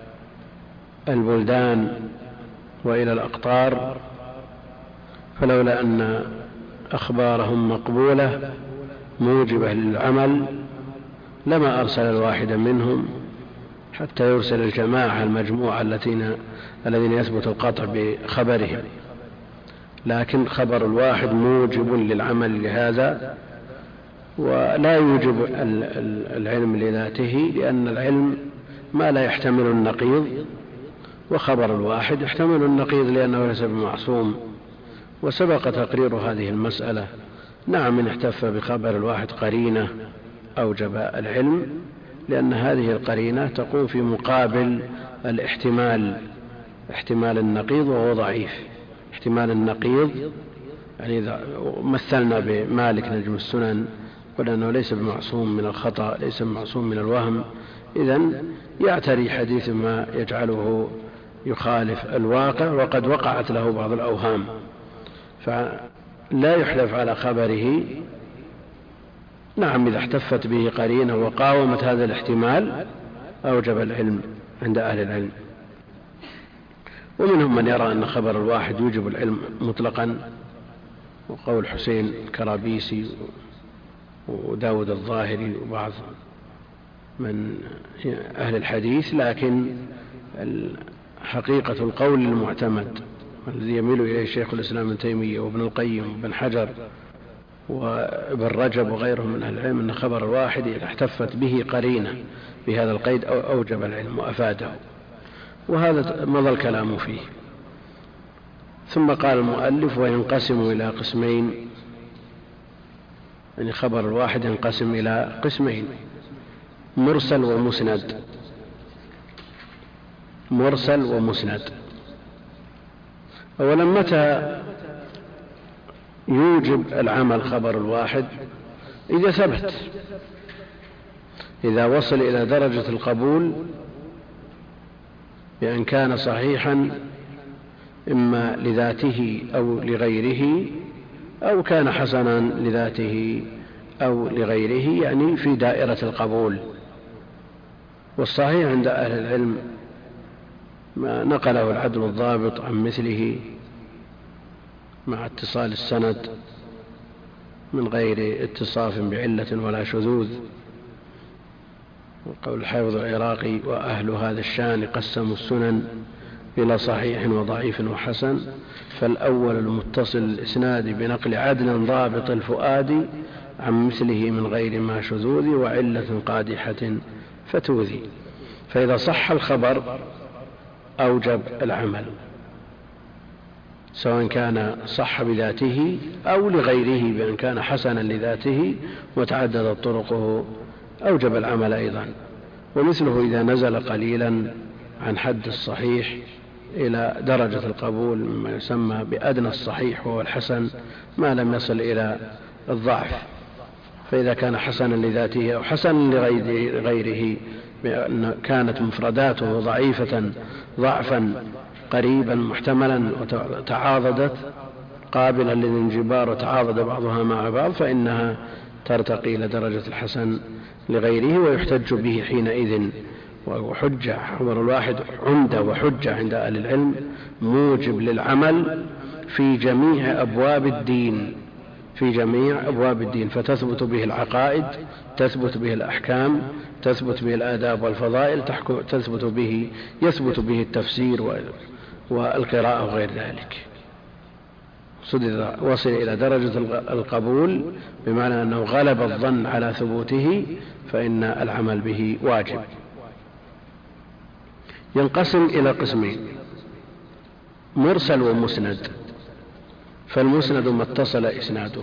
البلدان وإلى الأقطار، فلولا أن أخبارهم مقبولة موجبة للعمل لما أرسل الواحد منهم حتى يرسل الجماعة المجموعة الذين يثبت القطع بخبرهم. لكن خبر الواحد موجب للعمل لهذا، ولا يوجب العلم لذاته، لأن العلم ما لا يحتمل النقيض، وخبر الواحد يحتمل النقيض لأنه ليس بمعصوم. وسبق تقرير هذه المسألة. نعم، إن احتف بخبر الواحد قرينة أوجب العلم، لأن هذه القرينة تقوم في مقابل احتمال النقيض، وهو ضعيف. احتمال النقيض يعني إذا مثلنا بمالك نجم السنن قلنا أنه ليس بمعصوم من الخطأ، ليس بمعصوم من الوهم، إذن يعتري حديث ما يجعله يخالف الواقع، وقد وقعت له بعض الأوهام، فلا يحلف على خبره. نعم، إذا احتفت به قرينة وقاومت هذا الاحتمال أوجب العلم عند أهل العلم. ومنهم من يرى أن خبر الواحد يوجب العلم مطلقا، وقول حسين الكرابيسي وداود الظاهري وبعض من أهل الحديث. لكن حقيقة القول المعتمد الذي يميل إليه شيخ الإسلام ابن تيمية وابن القيم وابن حجر وابن رجب وغيرهم من أهل العلم أن خبر الواحد إذا احتفت به قرينة بهذا القيد أوجب العلم وأفاده، وهذا مضى الكلام فيه. ثم قال المؤلف: وينقسم إلى قسمين، يعني خبر الواحد ينقسم إلى قسمين: مرسل ومسند. مرسل ومسند. أولا، متى يوجب العمل خبر الواحد؟ إذا ثبت، إذا وصل إلى درجة القبول بأن كان صحيحا إما لذاته أو لغيره، أو كان حسنا لذاته أو لغيره، يعني في دائرة القبول. والصحيح عند أهل العلم ما نقله العدل الضابط عن مثله مع اتصال السند من غير اتصاف بعلة ولا شذوذ. وقول الحافظ العراقي: وأهل هذا الشان قسموا السنن إلى صحيح وضعيف وحسن، فالأول المتصل الإسناد بنقل عدل ضابط الفؤاد عن مثله من غير ما شذوذ وعلة قادحة فتوذي. فإذا صح الخبر أوجب العمل، سواء كان صح بذاته أو لغيره، بأن كان حسنا لذاته وتعددت طرقه أوجب العمل أيضا. ومثله إذا نزل قليلا عن حد الصحيح إلى درجة القبول، مما يسمى بأدنى الصحيح وهو الحسن ما لم يصل إلى الضعف. فإذا كان حسنا لذاته أو حسنا لغيره بأن كانت مفرداته ضعيفة ضعفا قريبا محتملا وتعاضدت قابلا للانجبار وتعاضد بعضها مع بعض، فإنها ترتقي إلى درجة الحسن لغيره ويحتج به حينئذ. وحجة خبر الواحد عمدة وحجة عند أهل العلم موجب للعمل في جميع أبواب الدين، في جميع أبواب الدين، فتثبت به العقائد، تثبت به الأحكام، تثبت به الآداب والفضائل، يثبت به التفسير والقراءة وغير ذلك. وصل إلى درجة القبول بمعنى أنه غلب الظن على ثبوته، فإن العمل به واجب. ينقسم إلى قسمين: مرسل ومسند. فالمسند ما اتصل إسناده.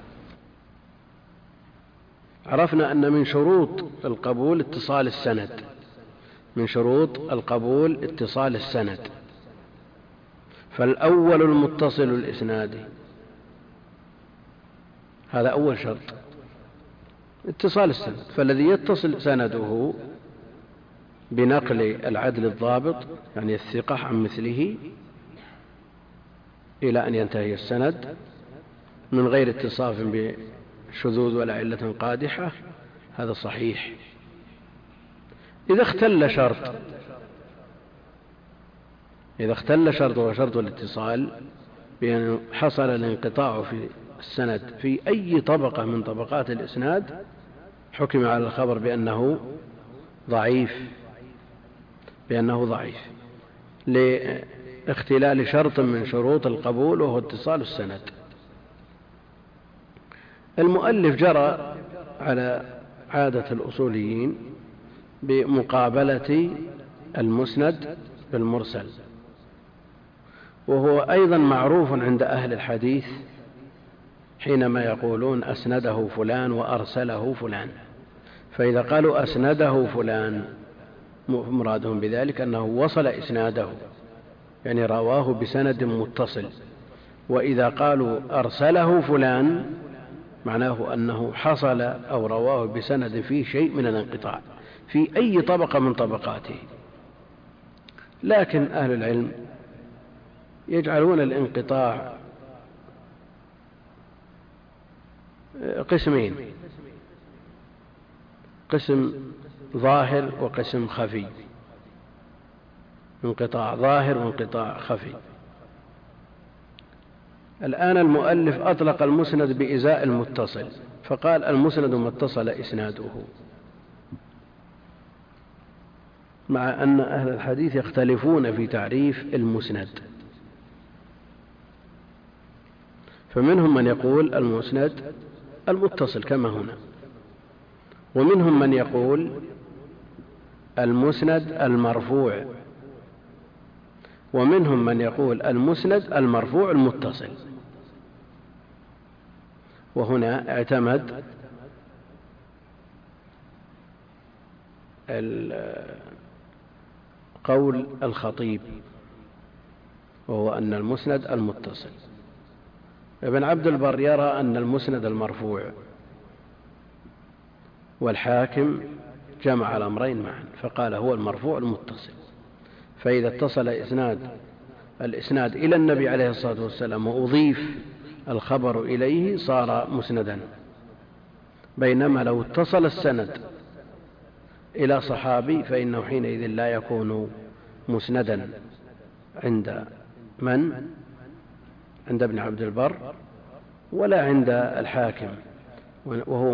عرفنا أن من شروط القبول اتصال السند، من شروط القبول اتصال السند. فالأول المتصل الإسناد، هذا أول شرط، اتصال السند. فالذي يتصل سنده بنقل العدل الضابط يعني الثقة عن مثله إلى أن ينتهي السند من غير اتصاف بشذوذ ولا علة قادحة، هذا صحيح. إذا اختل شرط وشرط الاتصال بأن حصل الانقطاع في السند في أي طبقة من طبقات الإسناد، حكم على الخبر بأنه ضعيف، لاختلال شرط من شروط القبول وهو اتصال السند. المؤلف جرى على عادة الأصوليين بمقابلة المسند بالمرسل، وهو أيضا معروف عند أهل الحديث حينما يقولون أسنده فلان وأرسله فلان. فإذا قالوا أسنده فلان مرادهم بذلك أنه وصل إسناده، يعني رواه بسند متصل. وإذا قالوا أرسله فلان معناه أنه حصل أو رواه بسند فيه شيء من الانقطاع في أي طبقة من طبقاته. لكن أهل العلم يجعلون الانقطاع قسمين: قسم ظاهر وقسم خفي، انقطاع ظاهر وانقطاع خفي. الآن المؤلف أطلق المسند بإزاء المتصل، فقال المسند ما اتصل إسناده، مع أن أهل الحديث يختلفون في تعريف المسند. فمنهم من يقول المسند المتصل كما هنا، ومنهم من يقول المسند المرفوع، ومنهم من يقول المسند المرفوع المتصل. وهنا اعتمد قول الخطيب، وهو أن المسند المتصل. ابن عبد البر يرى أن المسند المرفوع، والحاكم جمع الأمرين معا فقال هو المرفوع المتصل. فإذا اتصل الإسناد إلى النبي عليه الصلاة والسلام وأضيف الخبر إليه صار مسندا، بينما لو اتصل السند إلى صحابي فإنه حينئذ لا يكون مسندا عند من؟ عند ابن عبد البر ولا عند الحاكم، وهو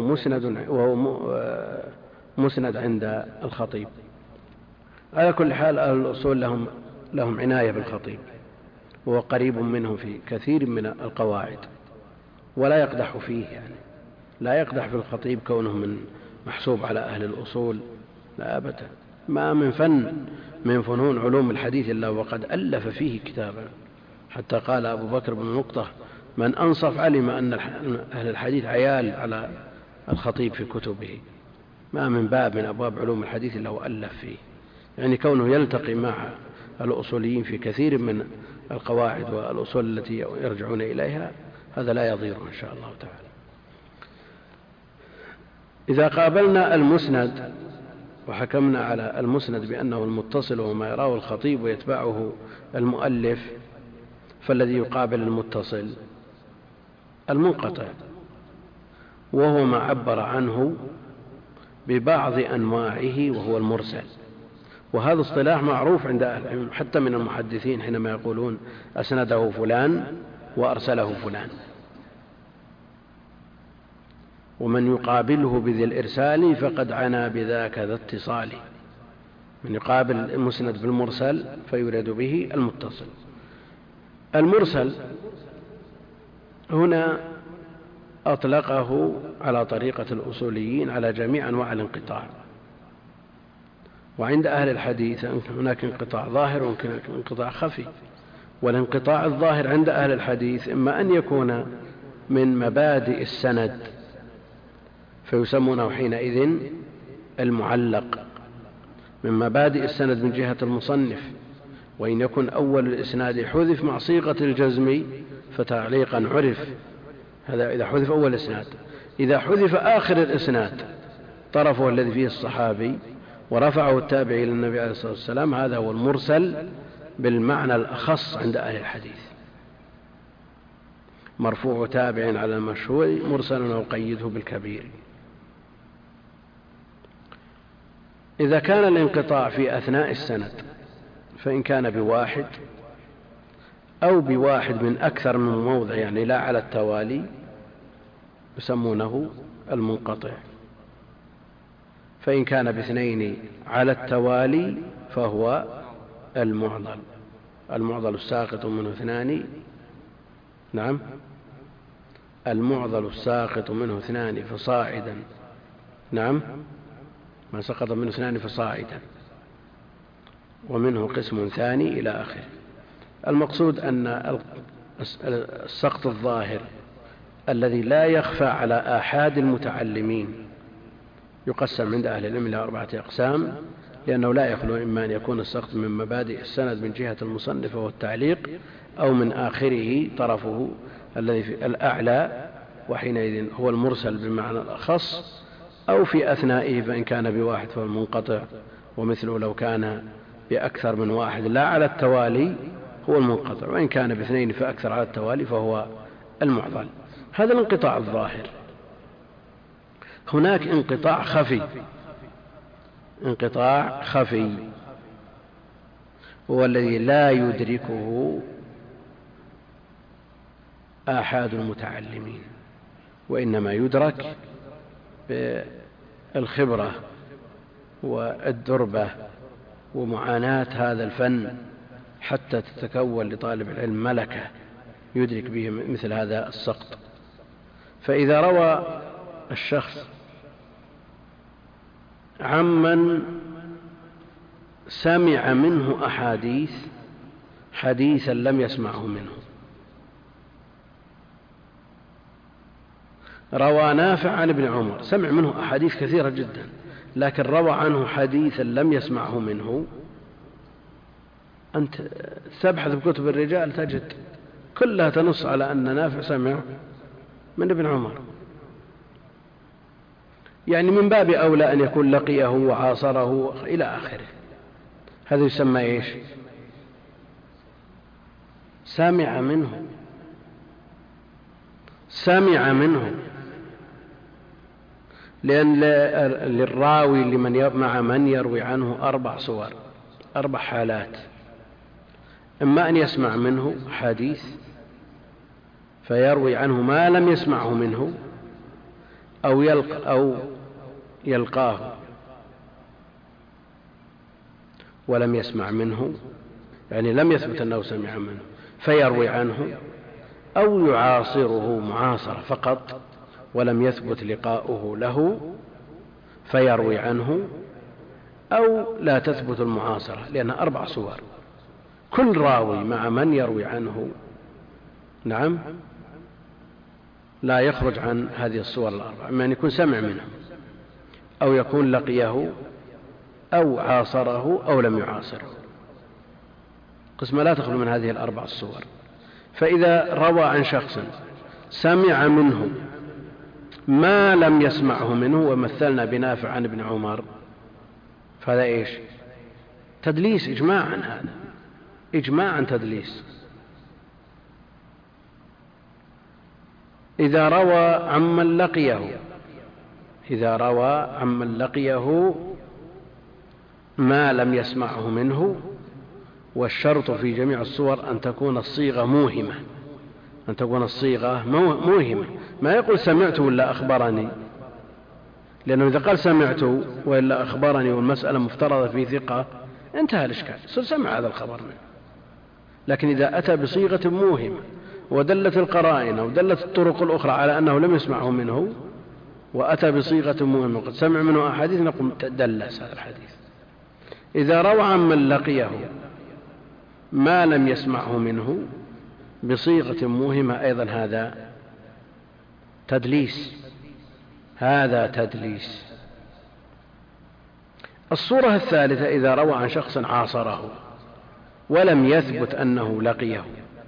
مسند عند الخطيب. على كل حال أهل الأصول لهم عناية بالخطيب، وهو قريب منه في كثير من القواعد، ولا يقدح فيه، يعني لا يقدح في الخطيب كونه من محسوب على أهل الأصول، لا أبدا. ما من فن من فنون علوم الحديث إلا وقد ألف فيه كتابا، حتى قال أبو بكر بن نقطة: من أنصف علم أن أهل الحديث عيال على الخطيب في كتبه. ما من باب من أبواب علوم الحديث إلا وألف فيه، يعني كونه يلتقي مع الأصوليين في كثير من القواعد والأصول التي يرجعون إليها، هذا لا يضير إن شاء الله تعالى. إذا قابلنا المسند وحكمنا على المسند بأنه المتصل وما يراه الخطيب ويتبعه المؤلف، فالذي يقابل المتصل المنقطع، وهو ما عبر عنه ببعض أنواعه وهو المرسل. وهذا اصطلاح معروف عند أهل العلم حتى من المحدثين حينما يقولون أسنده فلان وأرسله فلان. ومن يقابله بذي الإرسال فقد عنا بذاك ذا اتصال. من يقابل المسند بالمرسل فيراد به المتصل. المرسل هنا أطلقه على طريقة الأصوليين على جميع أنواع الانقطاع، وعند أهل الحديث هناك انقطاع ظاهر وهناك انقطاع خفي. والانقطاع الظاهر عند أهل الحديث إما أن يكون من مبادئ السند فيسمونه حينئذ المعلق، من مبادئ السند من جهة المصنف، وإن يكن أول الإسناد حذف مع صيغة الجزم فتعليقا عرف، هذا إذا حذف أول الإسناد. إذا حذف آخر الإسناد طرفه الذي فيه الصحابي ورفعه التابعي للنبي عليه الصلاة والسلام، هذا هو المرسل بالمعنى الأخص عند أهل الحديث. مرفوع تابع على المشهور مرسل أو قيده بالكبير. إذا كان الانقطاع في أثناء السند فإن كان بواحد أو بواحد من أكثر من موضع، يعني لا على التوالي، يسمونه المنقطع. فإن كان باثنين على التوالي فهو المعضل. المعضل الساقط منه اثنان، نعم، المعضل الساقط منه اثنان فصاعدا، نعم، ما سقط منه اثنان فصاعدا، ومنه قسم ثاني إلى آخره. المقصود أن السقط الظاهر الذي لا يخفى على آحاد المتعلمين يقسم عند أهل العلم إلى 4 أقسام، لأنه لا يخلو إما أن يكون السقط من مبادئ السند من جهة المصنف والتعليق، أو من آخره طرفه الذي في الأعلى، وحينئذ هو المرسل بمعنى الأخص، أو في أثنائه فإن كان بواحد فهو المنقطع، ومثله لو كان بأكثر من واحد لا على التوالي هو المنقطع، وإن كان باثنين فأكثر على التوالي فهو المعضل. هذا الانقطاع الظاهر. هناك انقطاع خفي. انقطاع خفي هو الذي لا يدركه آحاد المتعلمين، وإنما يدرك بالخبرة والدربة ومعاناة هذا الفن حتى تتكون لطالب العلم ملكة يدرك به مثل هذا السقط. فإذا روى الشخص عمن سمع منه أحاديث حديثا لم يسمعه منه، روى نافع عن ابن عمر، سمع منه أحاديث كثيرة جدا، لكن روى عنه حديثا لم يسمعه منه، أنت تبحث بكتب الرجال تجد كلها تنص على أن نافع سمع من ابن عمر. يعني من باب أولى أن يكون لقيه وعاصره إلى آخره. هذا يسمى إيش؟ سمع منه. سمع منه، لأن للراوي مع من يروي عنه 4 صور، 4 حالات: إما أن يسمع منه حديث فيروي عنه ما لم يسمعه منه، أو يلقاه ولم يسمع منه، يعني لم يثبت أنه سمع منه فيروي عنه، أو يعاصره معاصرة فقط ولم يثبت لقاؤه له فيروي عنه، أو لا تثبت المعاصرة، لأنها 4 صور، كل راوي مع من يروي عنه نعم لا يخرج عن هذه الصور 4، إما أن يكون سمع منه أو يكون لقيه أو عاصره أو لم يعاصره، قسمة لا تخلو من هذه 4 الصور. فإذا روى عن شخص سمع منه ما لم يسمعه منه، ومثلنا بنافع عن ابن عمر، فهذا إيش؟ تدليس إجماعا، هذا إجماعا تدليس. إذا روى عمن لقيه ما لم يسمعه منه، والشرط في جميع الصور أن تكون الصيغة موهمة، ما يقول سمعت ولا أخبرني، لأنه إذا قال سمعت وإلا أخبرني والمسألة مفترضة في ثقة انتهى الإشكال، سمع هذا الخبر منه. لكن إذا أتى بصيغة موهمة ودلت القرائن أو دلت الطرق الأخرى على أنه لم يسمعه منه، وأتى بصيغة موهمة وقد سمع منه أحاديث، نقول دلس هذا الحديث. إذا روى عمن لقيه ما لم يسمعه منه بصيغة موهمة أيضا هذا تدليس. الصورة الثالثة إذا روى عن شخص عاصره ولم يثبت أنه لقيه،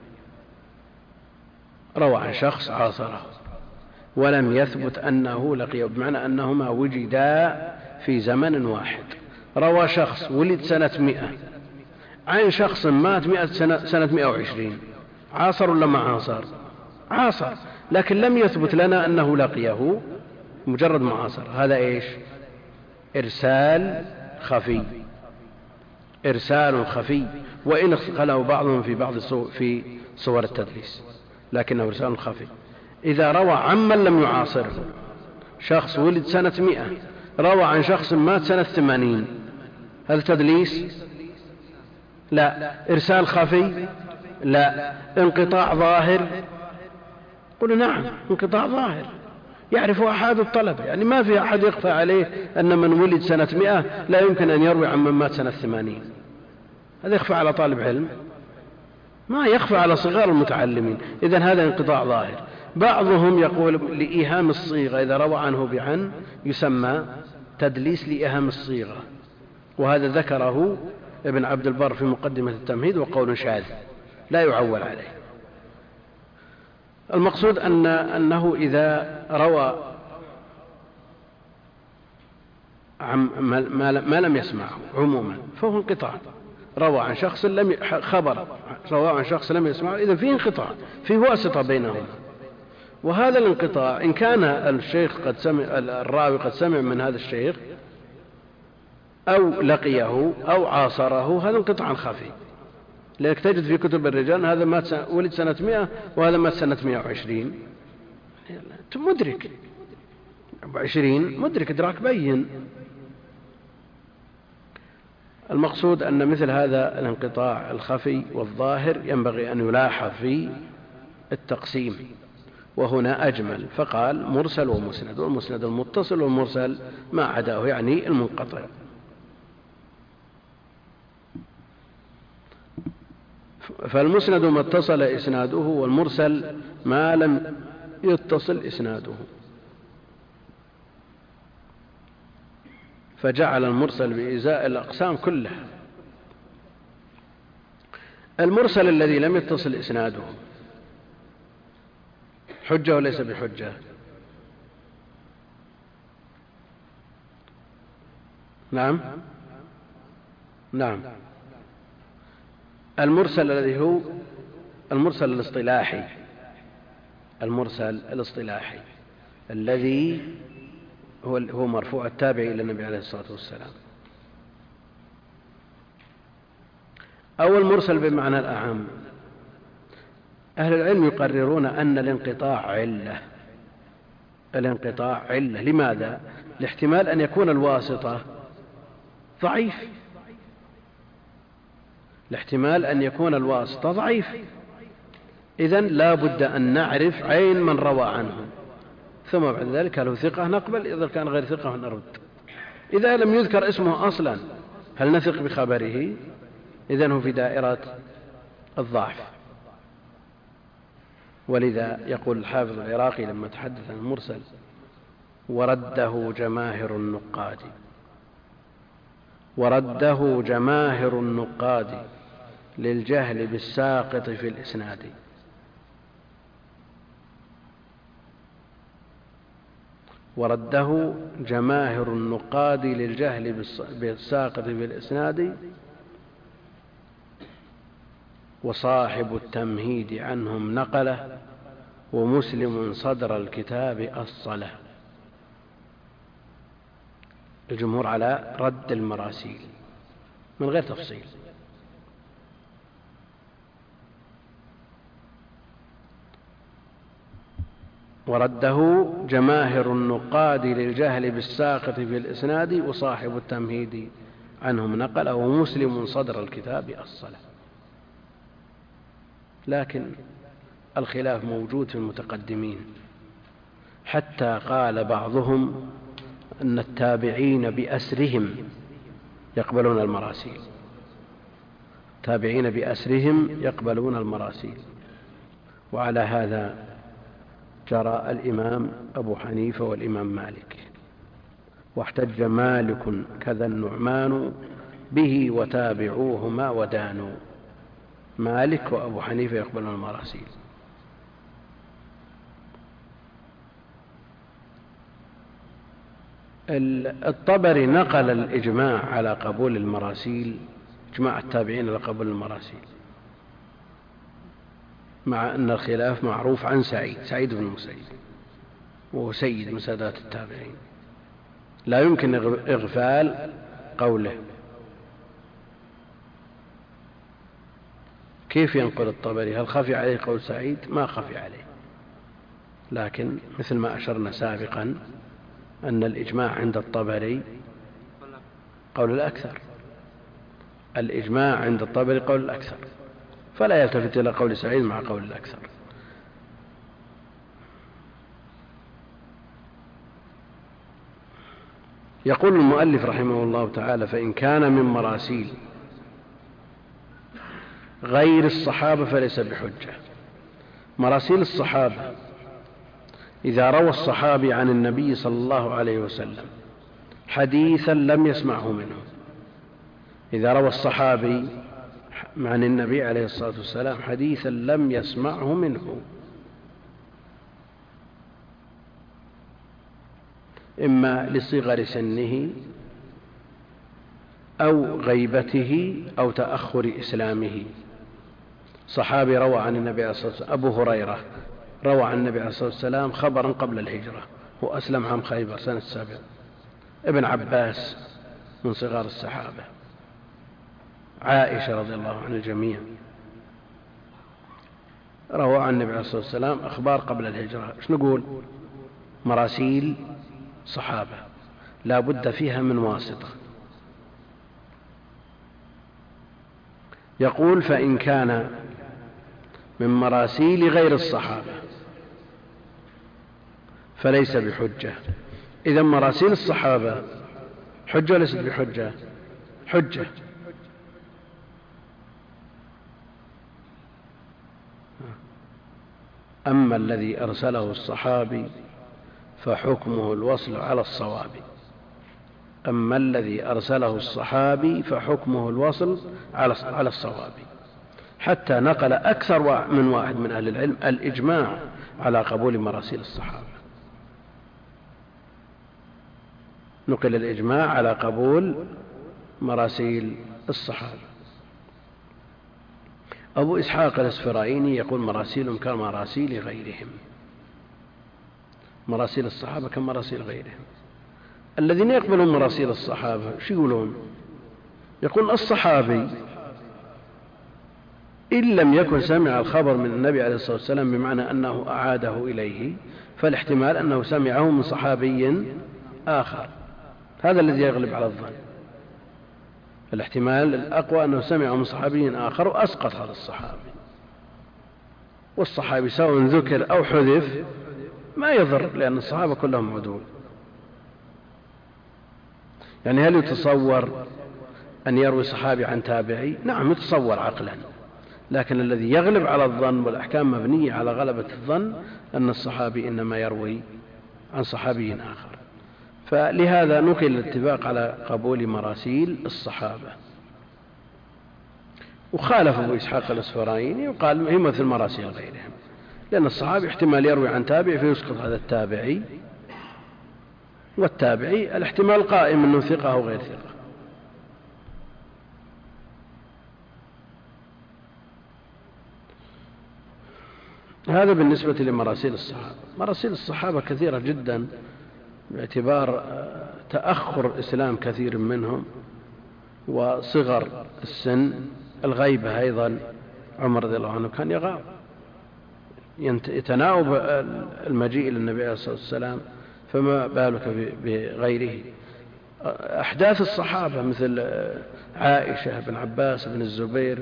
روى عن شخص عاصره ولم يثبت أنه لقيه، بمعنى أنهما وجدا في زمن واحد. روى شخص ولد سنة 100 عن شخص مات سنة 120، عاصر ولا ما عاصر؟ لكن لم يثبت لنا أنه لقيه، مجرد معاصر. هذا إيش؟ إرسال خفي، وإن اختلوا بعضهم في بعض في صور التدليس، لكنه إرسال خفي. إذا روى عمن لم يعاصره، شخص ولد سنة 100 روى عن شخص مات سنة 80، هذا تدليس؟ لا. إرسال خفي؟ لا. انقطاع ظاهر؟ قل نعم، انقطاع ظاهر يعرف أحد الطلبة، يعني ما في أحد يخفى عليه أن من ولد سنة 100 لا يمكن أن يروي عن من مات سنة 80. هذا يخفى على طالب علم؟ ما يخفى على صغار المتعلمين. إذن هذا انقطاع ظاهر. بعضهم يقول لإيهام الصيغة، إذا روى عنه بعن يسمى تدليس لإيهام الصيغة، وهذا ذكره ابن عبد البر في مقدمة التمهيد، وقول شاذ لا يعول عليه. المقصود أنه إذا روى ما لم يسمعه عموما فهو انقطاع. روى عن شخص لم يسمعه، إذا فيه انقطاع، فيه واسطة بينهما. وهذا الانقطاع إن كان الراوي قد سمع من هذا الشيخ أو لقيه أو عاصره، هذا انقطاع خفي، لأنك تجد في كتب الرجال هذا مات ولد سنة 100 وهذا مات سنة 120. مدرك 20 مدرك إدراك بين. المقصود أن مثل هذا الانقطاع الخفي والظاهر ينبغي أن يلاحظ في التقسيم، وهنا أجمل فقال مرسل ومسند، والمسند المتصل والمرسل ما عداه يعني المنقطع. فالمسند ما اتصل إسناده، والمرسل ما لم يتصل إسناده، فجعل المرسل بإزاء الأقسام كلها. المرسل الذي لم يتصل إسناده حجة وليس بحجة؟ نعم. المرسل الذي هو المرسل الاصطلاحي الذي هو مرفوع التابع إلى النبي عليه الصلاة والسلام، أو المرسل بمعنى الأعم. أهل العلم يقررون أن الانقطاع علة. لماذا؟ لاحتمال أن يكون الواسطة ضعيف، إذن لا بد أن نعرف عين من روى عنه، ثم بعد ذلك هل هو ثقة نقبل، إذا كان غير ثقة نرد. إذا لم يذكر اسمه أصلا هل نثق بخبره؟ إذن هو في دائرة الضعف. ولذا يقول الحافظ العراقي لما تحدث عن المرسل: ورده جماهر النقاد للجهل بالساقط في الإسناد. ورده جماهر النقاد للجهل بالساقط في الإسناد، وصاحب التمهيد عنهم نقله، ومسلم صدر الكتاب أصله. الجمهور على رد المراسيل من غير تفصيل. ورده جماهر النقاد للجهل بالساقط في الإسناد، وصاحب التمهيد عنهم نقله، ومسلم صدر الكتاب أصله. لكن الخلاف موجود في المتقدمين، حتى قال بعضهم أن التابعين بأسرهم يقبلون المراسيل. التابعين بأسرهم يقبلون المراسيل. وعلى هذا جرى الإمام أبو حنيفة والإمام مالك، واحتج مالك كذا النعمان به وتابعوهما ودانوا. مالك وأبو حنيفة يقبلون المراسيل. الطبري نقل الإجماع على قبول المراسيل، إجماع التابعين على قبول المراسيل، مع أن الخلاف معروف عن سعيد بن المسيب، وهو سيد من سادات التابعين، لا يمكن إغفال قوله. كيف ينقل الطبري؟ هل خفي عليه قول سعيد؟ ما خفي عليه، لكن مثل ما أشرنا سابقا أن الإجماع عند الطبري قول الأكثر. الإجماع عند الطبري قول الأكثر، فلا يلتفت إلى قول سعيد مع قول الأكثر. يقول المؤلف رحمه الله تعالى: فإن كان من مراسيل غير الصحابة فليس بحجة. مراسيل الصحابة إذا روى الصحابي عن النبي صلى الله عليه وسلم حديثا لم يسمعه منه، إذا روى الصحابي عن النبي عليه الصلاة والسلام حديثا لم يسمعه منه، إما لصغر سنه أو غيبته أو تأخر إسلامه. صحابي روى عن النبي عليه الصلاة والسلام، أبو هريرة روى عن النبي عليه الصلاة والسلام خبرا قبل الهجرة، وأسلم عام خيبر سنة 7. ابن عباس من صغار الصحابة، عائشة رضي الله عن الجميع روى عن النبي عليه الصلاة والسلام أخبار قبل الهجرة. ايش نقول؟ مراسيل صحابة لا بد فيها من واسطة. يقول: فإن كان من مراسيل غير الصحابة فليس بحجة. إذا مراسيل الصحابة حجة وليست بحجة؟ حجة. أما الذي أرسله الصحابي فحكمه الوصل على الصواب. أما الذي أرسله الصحابي فحكمه الوصل على الصواب، حتى نقل أكثر من واحد من أهل العلم الإجماع على قبول مراسيل الصحابة. نقل الإجماع على قبول مراسيل الصحابة. أبو إسحاق الإسفرايني يقول: مراسيلهم كمراسيل غيرهم. مراسيل الصحابة كمراسيل غيرهم. الذين يقبلون مراسيل الصحابة شو يقولون؟ يقول: الصحابي إن لم يكن سمع الخبر من النبي عليه الصلاة والسلام بمعنى أنه أعاده إليه، فالاحتمال أنه سمعه من صحابي آخر. هذا الذي يغلب على الظن. الاحتمال الأقوى أنه سمعه من صحابي آخر وأسقط هذا الصحابي. والصحابي سواء ذكر أو حذف ما يضر، لأن الصحابة كلهم عدول. يعني هل يتصور أن يروي صحابي عن تابعي، نعم يتصور عقلا، لكن الذي يغلب على الظن والأحكام مبنية على غلبة الظن أن الصحابي إنما يروي عن صحابي آخر. فلهذا نقل الاتفاق على قبول مراسيل الصحابة. وخالف أبو إسحاق الأسفرايني وقال هي مثل مراسيل غيرهم، لأن الصحابي احتمال يروي عن تابع فيسقط هذا التابعي، والتابعي الاحتمال قائم أنه ثقة أو غير ثقة. هذا بالنسبة لمراسيل الصحابة. مراسيل الصحابة كثيرة جدا باعتبار تأخر الإسلام كثير منهم وصغر السن. الغيبة أيضا عمر رضي الله عنه كان يغاب، يتناوب المجيء إلى النبي عليه الصلاة والسلام، فما بالك بغيره. أحداث الصحابة مثل عائشة بن عباس بن الزبير،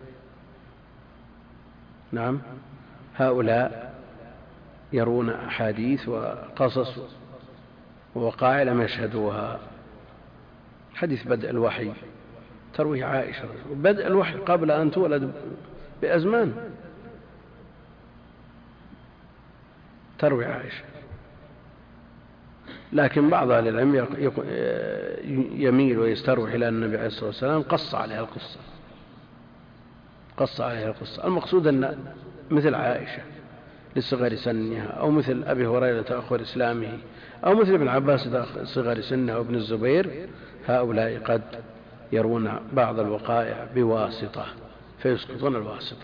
نعم، هؤلاء يرون أحاديث وقصص ووقائع لم يشهدوها. حديث بدء الوحي ترويه عائشة، بدء الوحي قبل أن تولد بأزمان تروي عائشة. لكن بعض أهل العلم يميل ويستروح إلى النبي عليه الصلاة والسلام قص عليها القصة. المقصود أن مثل عائشة لصغر سنها، أو مثل أبي هريرة تأخر إسلامه، أو مثل ابن عباس صغر سنه وابن الزبير، هؤلاء قد يرون بعض الوقائع بواسطة فيسقطون الواسطة.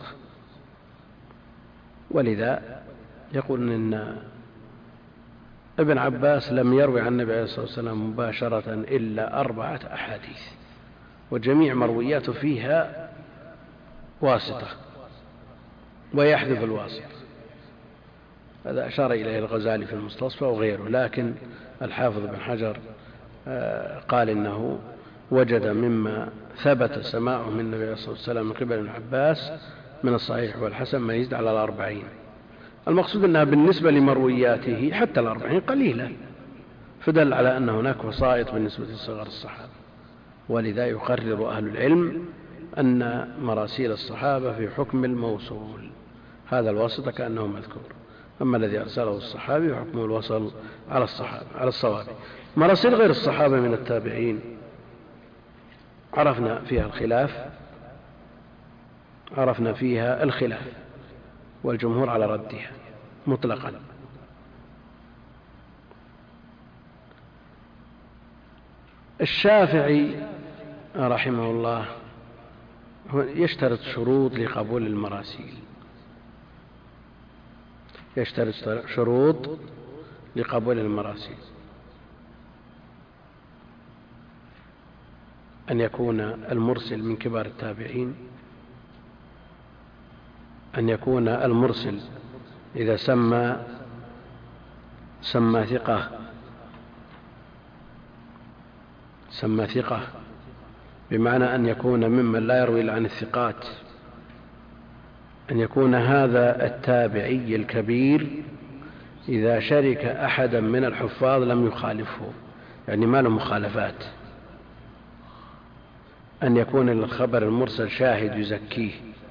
ولذا يقول إن ابن عباس لم يروي عن النبي عليه الصلاة والسلام مباشرة إلا 4 أحاديث، وجميع مروياته فيها واسطة ويحذف الواسطة. هذا أشار إليه الغزالي في المستصفى وغيره. لكن الحافظ بن حجر قال إنه وجد مما ثبت سماعه من النبي عليه الصلاة والسلام من قبل ابن عباس من الصحيح والحسن ما يزيد على 40. المقصود أنها بالنسبة لمروياته حتى 40 قليلة، فدل على أن هناك وسائط بالنسبة لصغر الصحابة. ولذا يقرر أهل العلم أن مراسيل الصحابة في حكم الموصول، هذا الواسطة كأنه مذكور. أما الذي أرسله الصحابي فحكم الوصل على الصحابة على الصواب. مراسيل غير الصحابة من التابعين عرفنا فيها الخلاف والجمهور على ردها مطلقا. الشافعي رحمه الله يشترط شروط لقبول المراسيل، يشترط شروط لقبول المراسيل: أن يكون المرسل من كبار التابعين، أن يكون المرسل إذا سمى ثقة بمعنى أن يكون ممن لا يروي عن الثقات، أن يكون هذا التابعي الكبير إذا شرك أحدا من الحفاظ لم يخالفه، يعني ما له مخالفات، أن يكون للخبر المرسل شاهد يزكيه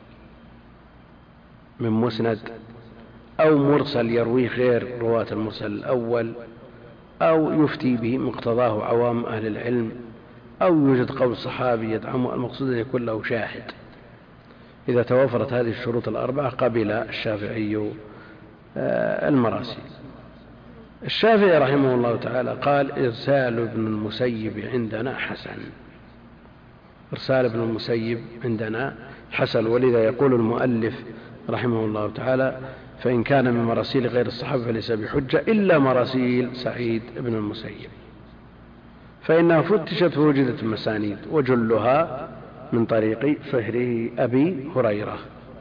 من مسند، أو مرسل يرويه غير رواة المرسل الأول، أو يفتي به مقتضاه عوام أهل العلم، أو يوجد قول صحابي يدعمه. المقصود أن يكون له شاهد. إذا توفرت هذه الشروط 4 قبل الشافعي المراسيل. الشافعي رحمه الله تعالى قال: إرسال ابن المسيب عندنا حسن، إرسال ابن المسيب عندنا حسن. ولذا يقول المؤلف رحمه الله تعالى: فإن كان من مراسيل غير الصحابة فليس بحجة إلا مراسيل سعيد بن المسيب، فإنها فتشت فوجدت المسانيد، وجلها من طريق فهره أبي هريرة.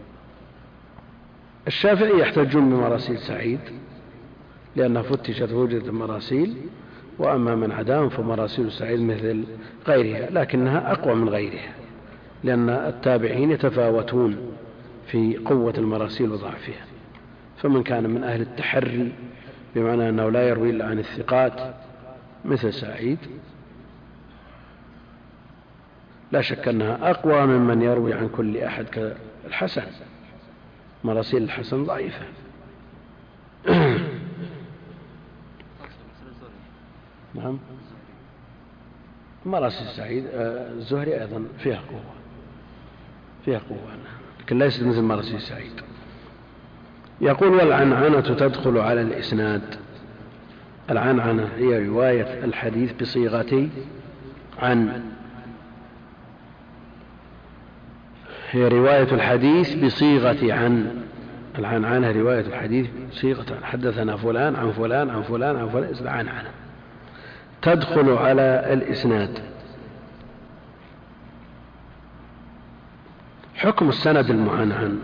الشافعي يحتجون بمراسيل سعيد لأنها فتشت فوجدت المراسيل، وأما من عداهم فمراسيل سعيد مثل غيرها، لكنها أقوى من غيرها، لأن التابعين يتفاوتون في قوة المراسيل وضعفها. فمن كان من أهل التحري بمعنى أنه لا يروي إلا عن الثقات مثل سعيد، لا شك أنها أقوى ممن يروي عن كل أحد كالحسن. مراسيل الحسن ضعيفة. نعم. مراسيل سعيد الزهري أيضا فيها قوة لكن ليست مثل مراسيل سعيد. يقول والعنعنة تدخل على الإسناد. العنعنة هي رواية الحديث بصيغة عن، هي رواية الحديث بصيغة عن. العنعنة رواية الحديث بصيغة عن، حدثنا فلان عن فلان عن فلان عن فلان، اسمها عنعنة. تدخل على الإسناد. حكم السند المعنعن.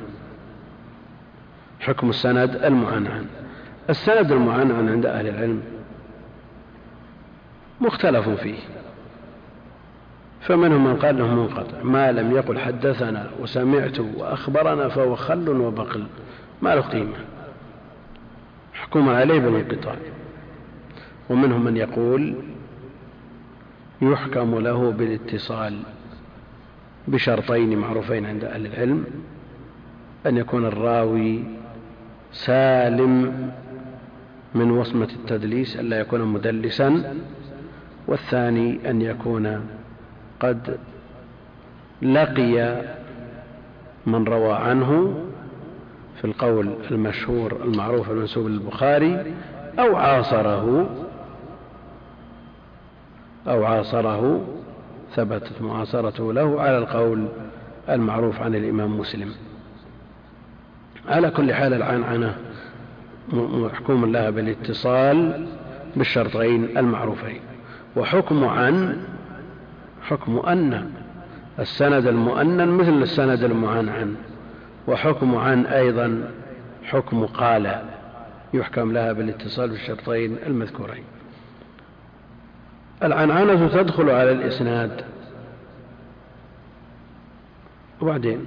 حكم السند المعنعن. السند المعنعن عند أهل العلم مختلف فيه، فمنهم من قال له منقطع، ما لم يقل حدثنا وسمعت وأخبرنا فهو خل وبقل، ما له قيمة، حكم عليه بالانقطاع. ومنهم من يقول يحكم له بالاتصال بشرطين معروفين عند أهل العلم: أن يكون الراوي سالم من وصمة التدليس، ألا يكون مدلسا، والثاني أن يكون قد لقي من روى عنه في القول المشهور المعروف المنسوب للبخاري، أو عاصره ثبتت معاصرته له على القول المعروف عن الإمام مسلم. على كل حال العنعنة محكوم لها بالاتصال بالشرطين المعروفين. وحكم عن حكم أن السند المؤنن مثل السند المعنعن، وحكم عن أيضا حكم قال، يحكم لها بالاتصال بالشرطين المذكورين. العنعنة تدخل على الإسناد. وبعدين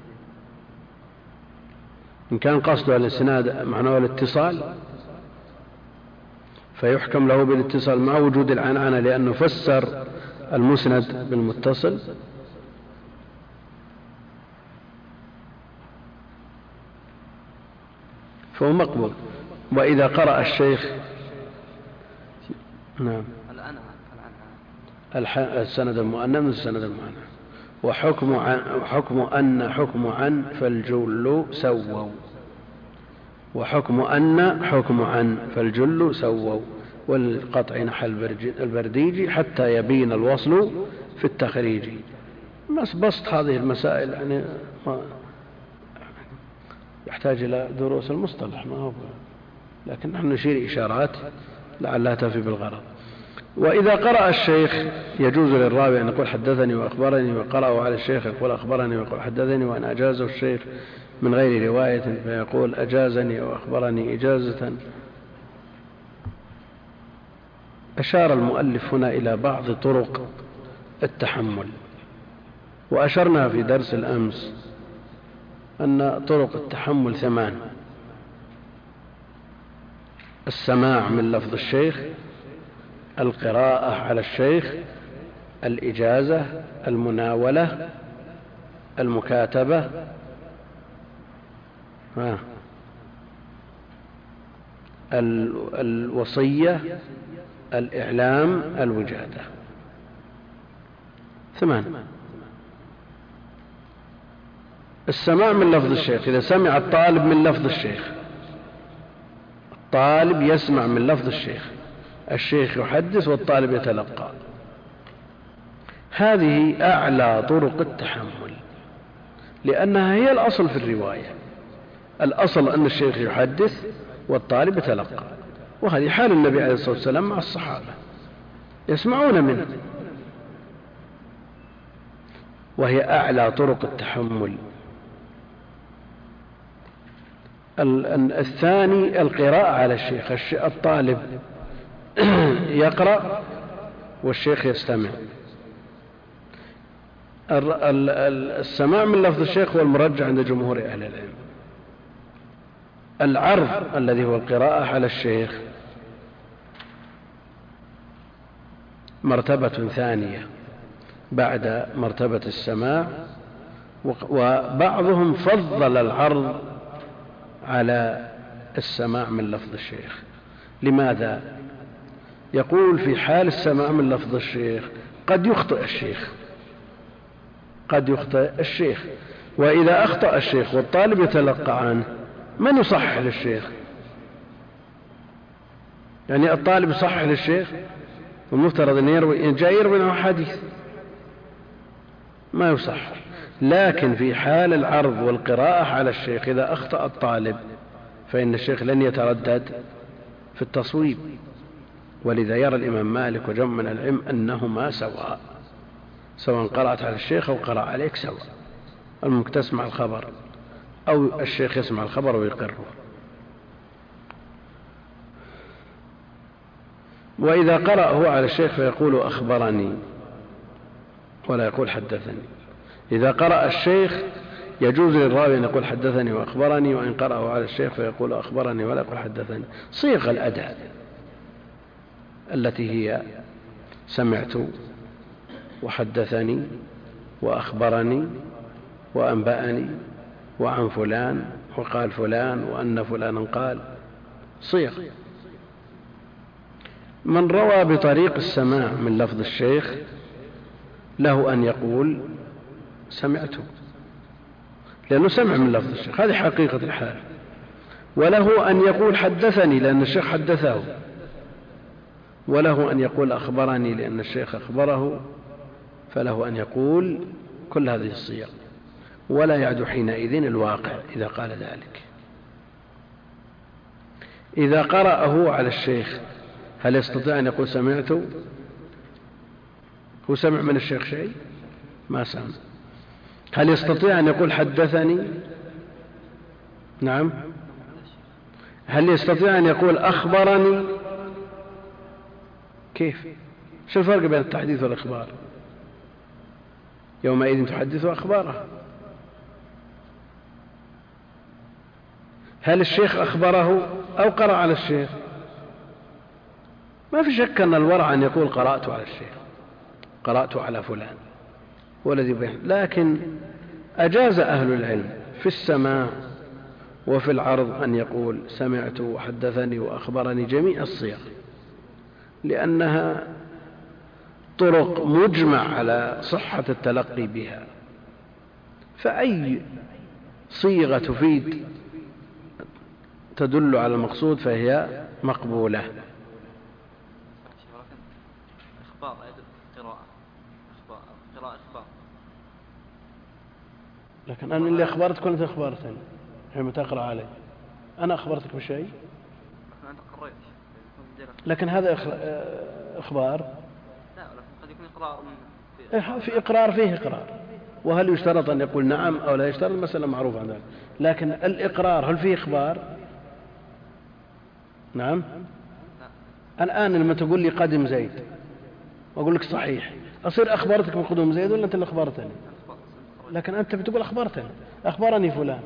إن كان قصده الإسناد معناه الاتصال فيحكم له بالاتصال مع وجود العنعنة، لأنه فسر المسند بالمتصل. فهو مقبول. وإذا قرأ الشيخ نعم السند المؤنن السند المعنى. وحكم عن فالجل سووا. وحكم أن حكم عن فالجل سووا، والقطع نحى البرديجي حتى يبين الوصل في التخريج. بسط هذه المسائل يعني يحتاج إلى دروس المصطلح، ما هو، لكن نحن نشير إشارات لعلها تفي بالغرض. وإذا قرأ الشيخ يجوز للراوي أن يقول حدثني وأخبرني، وقرأه على الشيخ يقول أخبرني ويقول حدثني، وأن أجازه الشيخ من غير رواية فيقول أجازني وأخبرني إجازة. أشار المؤلف هنا إلى بعض طرق التحمل، وأشرنا في درس الأمس أن طرق التحمل 8: السماع من لفظ الشيخ، القراءة على الشيخ، الإجازة، المناولة، المكاتبة، الوصية، الإعلام، الوجادة. 8. السماع من لفظ الشيخ: إذا سمع الطالب من لفظ الشيخ، الطالب يسمع من لفظ الشيخ، الشيخ يحدث والطالب يتلقى، هذه أعلى طرق التحمل، لأنها هي الأصل في الرواية. الأصل أن الشيخ يحدث والطالب يتلقى، وهذه حال النبي عليه الصلاة والسلام مع الصحابة، يسمعون منه، وهي أعلى طرق التحمل. الثاني القراءة على الشيخ، الطالب يقرأ والشيخ يستمع. السماع من لفظ الشيخ هو المرجح عند جمهور أهل العلم. العرض الذي هو القراءة على الشيخ مرتبة ثانية، بعد مرتبة السماع، وبعضهم فضل العرض على السماع من لفظ الشيخ. لماذا؟ يقول في حال السماع من لفظ الشيخ قد يخطئ الشيخ، وإذا أخطأ الشيخ والطالب يتلقى عنه من يصحح للشيخ؟ يعني الطالب يصحح للشيخ، والمفترض أن يروي عنه حديث، ما يصحح. لكن في حال العرض والقراءة على الشيخ إذا أخطأ الطالب فإن الشيخ لن يتردد في التصويب. ولذا يرى الإمام مالك وجمع من العلم أنهما سواء قرأت على الشيخ أو قرأ عليك سواء، الممكن تسمع الخبر أو الشيخ يسمع الخبر ويقره. وإذا قرأ هو على الشيخ فيقول أخبرني ولا يقول حدثني. إذا قرأ الشيخ يجوز للراوي أن يقول حدثني وأخبرني، وإن قرأه على الشيخ فيقول أخبرني ولا يقول حدثني. صيغ الأداء التي هي سمعت وحدثني وأخبرني وأنبأني وعن فلان وقال فلان وأن فلانا قال، صيغ. من روى بطريق السماع من لفظ الشيخ له أن يقول سمعته، لأنه سمع من لفظ الشيخ، هذه حقيقة الحال. وله أن يقول حدثني لأن الشيخ حدثه، وله أن يقول أخبرني لأن الشيخ أخبره، فله أن يقول كل هذه الصيغ، ولا يعد حينئذ الواقع إذا قال ذلك. إذا قرأه على الشيخ هل يستطيع أن يقول سمعته؟ هو سمع من الشيخ شيء؟ ما سمع. هل يستطيع أن يقول حدثني؟ نعم. هل يستطيع أن يقول أخبرني؟ كيف؟ شو الفرق بين التحديث والإخبار؟ يومئذ تحدث أخباره. هل الشيخ أخبره أو قرأ على الشيخ؟ ما في شك أن الورع أن يقول قرأت على الشيخ، قرأت على فلان والذي بين. لكن أجاز أهل العلم في السماع وفي العرض أن يقول سمعت وحدثني وأخبرني، جميع الصيغ، لأنها طرق مجمع على صحة التلقي بها. فأي صيغة تفيد تدل على المقصود فهي مقبولة. لكن أنا اللي أخبرتك ولا أنت أخبرتني حينما تقرأ علي؟ أنا أخبرتك بشيء لكن هذا إخبار. لا، لكن قد يكون إقرار في إقرار فيه إقرار، وهل يشترط أن يقول نعم أو لا يشترط؟ المسألة معروفة عن ذلك. لكن الإقرار هل فيه إخبار؟ نعم. الآن لما تقول لي قدم زيد وأقول لك صحيح، أصير أخبرتك بقدوم زيد ولا أنت اللي أخبرتني؟ لكن أنت بتقول أخبرتني، أخبرني فلان.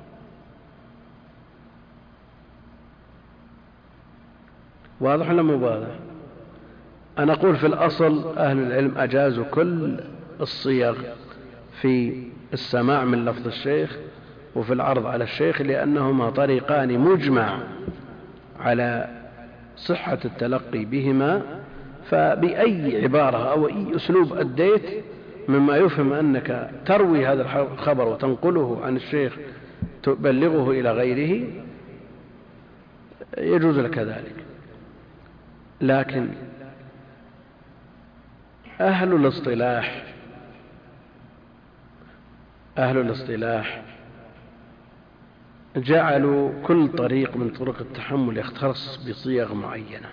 واضح ولا مو واضح؟ أنا أقول في الأصل أهل العلم أجازوا كل الصيغ في السماع من لفظ الشيخ وفي العرض على الشيخ، لأنهما طريقان مجمع على صحة التلقي بهما. فبأي عبارة أو أي أسلوب أديت مما يفهم أنك تروي هذا الخبر وتنقله عن الشيخ تبلغه إلى غيره يجوز لك ذلك. لكن أهل الاصطلاح جعلوا كل طريق من طرق التحمل يختص بصيغ معينة،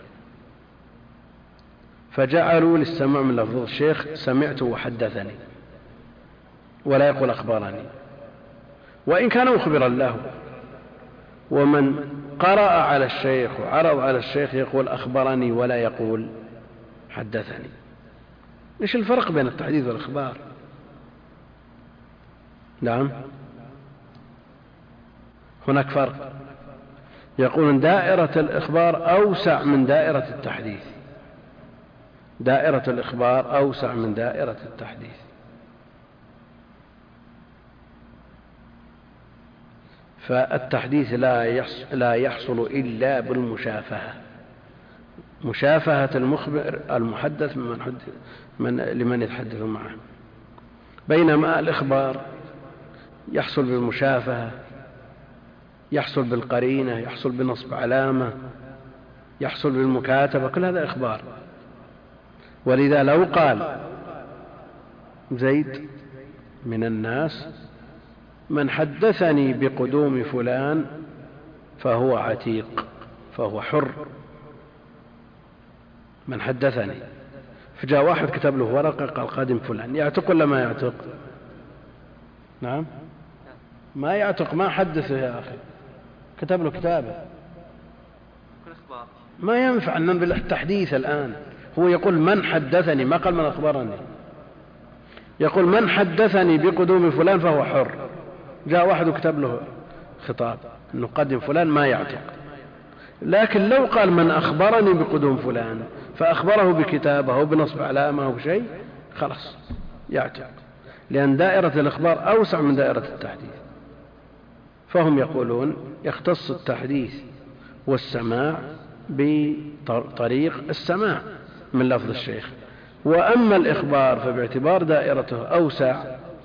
فجعلوا للسماع من لفظ الشيخ سمعت وحدثني ولا يقول أخبرني، وإن كان مخبرا له. ومن قرأ على الشيخ وعرض على الشيخ يقول أخبرني ولا يقول حدثني. إيش الفرق بين التحديث والإخبار؟ نعم، هناك فرق. يقول دائرة الإخبار أوسع من دائرة التحديث، دائرة الإخبار أوسع من دائرة التحديث. فالتحديث لا يحصل إلا بالمشافهة، مشافهة المحدث لمن يتحدث معه، بينما الإخبار يحصل بالمشافهة، يحصل بالقرينة، يحصل بنصب علامة، يحصل بالمكاتبة، كل هذا إخبار. ولذا لو قال زيد من الناس من حدثني بقدوم فلان فهو عتيق، فهو حر، من حدثني. فجاء واحد كتب له ورقة قال قادم فلان، يعتق ولا ما يعتق؟ نعم ما يعتق، ما حدثه يا أخي، كتب له كتابه، ما ينفع أن بالتحديث الآن. هو يقول من حدثني، ما قال من أخبرني، يقول من حدثني بقدوم فلان فهو حر. جاء واحد وكتب له خطاب أنه قدم فلان، ما يعتق. لكن لو قال من أخبرني بقدوم فلان فأخبره بكتابه أو بنصب علامة أو شيء، خلاص يعتق، لأن دائرة الإخبار أوسع من دائرة التحديث. فهم يقولون يختص التحديث والسماع بطريق السماع من لفظ الشيخ، وأما الإخبار فباعتبار دائرته أوسع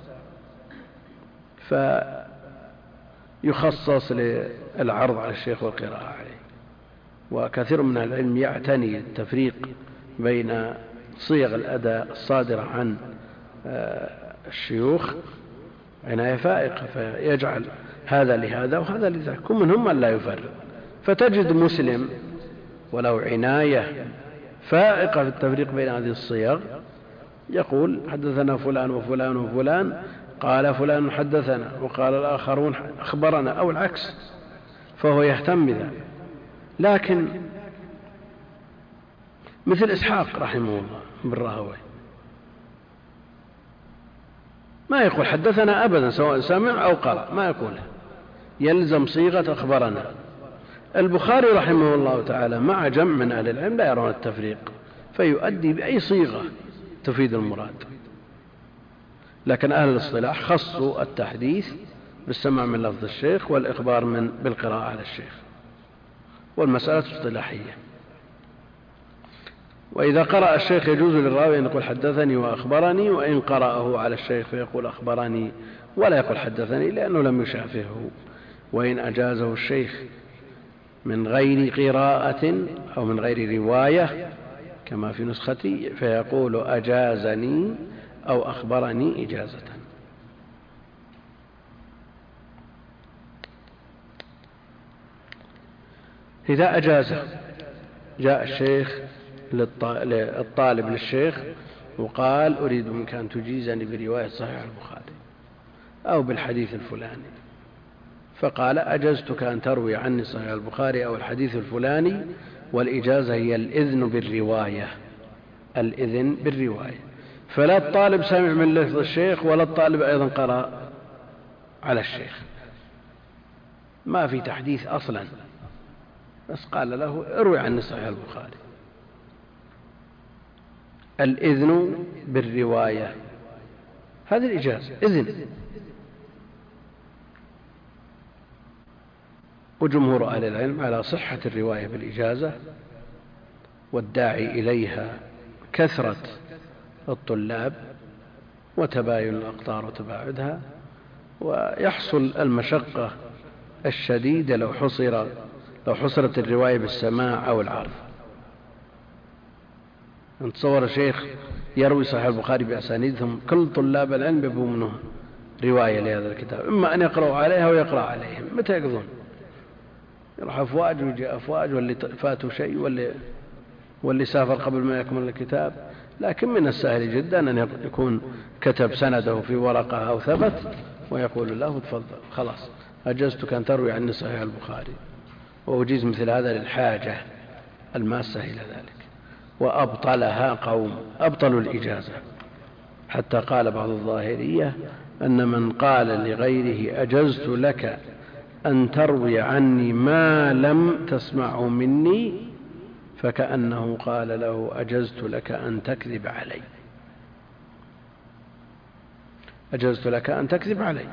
فيخصص للعرض على الشيخ والقراءة عليه. وكثير من العلم يعتني التفريق بين صيغ الأداء الصادرة عن الشيوخ عناية فائقة، فيجعل هذا لهذا وهذا لذاك، ومنهم من لا يفرق. فتجد مسلم ولو عناية فائقة في التفريق بين هذه الصيغ يقول حدثنا فلان وفلان وفلان، قال فلان حدثنا وقال الآخرون أخبرنا، أو العكس، فهو يهتم بذلك. لكن مثل إسحاق رحمه الله بن راهويه ما يقول حدثنا أبدا، سواء سمع أو قرأ، ما يقولها، يلزم صيغة أخبرنا. البخاري رحمه الله تعالى مع جمع من أهل العلم لا يرون التفريق، فيؤدي بأي صيغة تفيد المراد. لكن أهل الاصطلاح خصوا التحديث بالسماع من لفظ الشيخ والإخبار بالقراءة على الشيخ، والمسألة اصطلاحية. وإذا قرأ الشيخ يجوز للراوي أن يقول حدثني وأخبرني، وإن قرأه على الشيخ فيقول أخبرني ولا يقول حدثني لأنه لم يشافهه. وإن أجازه الشيخ من غير قراءة أو من غير رواية كما في نسختي فيقول أجازني أو أخبرني إجازة. إذا أجازه جاء الشيخ الطالب للشيخ وقال أريد منك أن تجيزني برواية صحيح البخاري أو بالحديث الفلاني، فقال أجزتك أن تروي عني صحيح البخاري أو الحديث الفلاني، والإجازة هي الإذن بالرواية، الإذن بالرواية. فلا الطالب سمع من لفظ الشيخ ولا الطالب أيضا قرأ على الشيخ، ما في تحديث أصلا، بس قال له اروي عني صحيح البخاري. الإذن بالرواية هذه الإجازة، إذن. وجمهور أهل العلم على صحة الرواية بالإجازة، والداعي إليها كثرة الطلاب وتباين الأقطار وتباعدها، ويحصل المشقة الشديدة لو حصرت الرواية بالسماع أو العرض. نتصور شيخ يروي صحيح البخاري بأسانيدهم، كل طلاب العلم يبقوا منه رواية لهذا الكتاب، إما أن يقرأوا عليها ويقرأ عليهم، متى يقضون؟ يروح أفواج ويجي أفواج، واللي فاتوا شيء واللي سافر قبل ما يكمل الكتاب. لكن من السهل جدا أن يكون كتب سنده في ورقة أو ثبت ويقول له تفضل خلاص أجزتك أن تروي عني صحيح البخاري، وأجيز مثل هذا للحاجة الماسة إلى ذلك. وأبطلها قوم أبطلوا الإجازة، حتى قال بعض الظاهرية أن من قال لغيره أجزت لك أن تروي عني ما لم تسمعه مني فكأنه قال له أجزت لك أن تكذب علي، أجزت لك أن تكذب علي.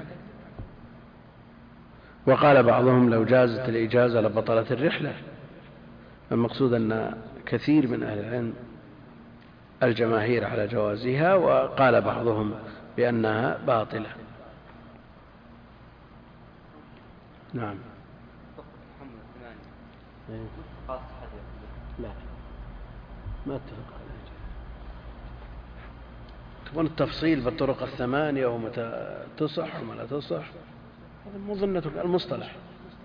وقال بعضهم لو جازت الإجازة لبطلت الرحلة. المقصود أن كثير من أهل العلم الجماهير على جوازها، وقال بعضهم بأنها باطلة. نعم. لا ما اتفق عليه. تكون التفصيل بالطرق الثمانية ومتى تصح وما لا تصح، هذا مظنة المصطلح.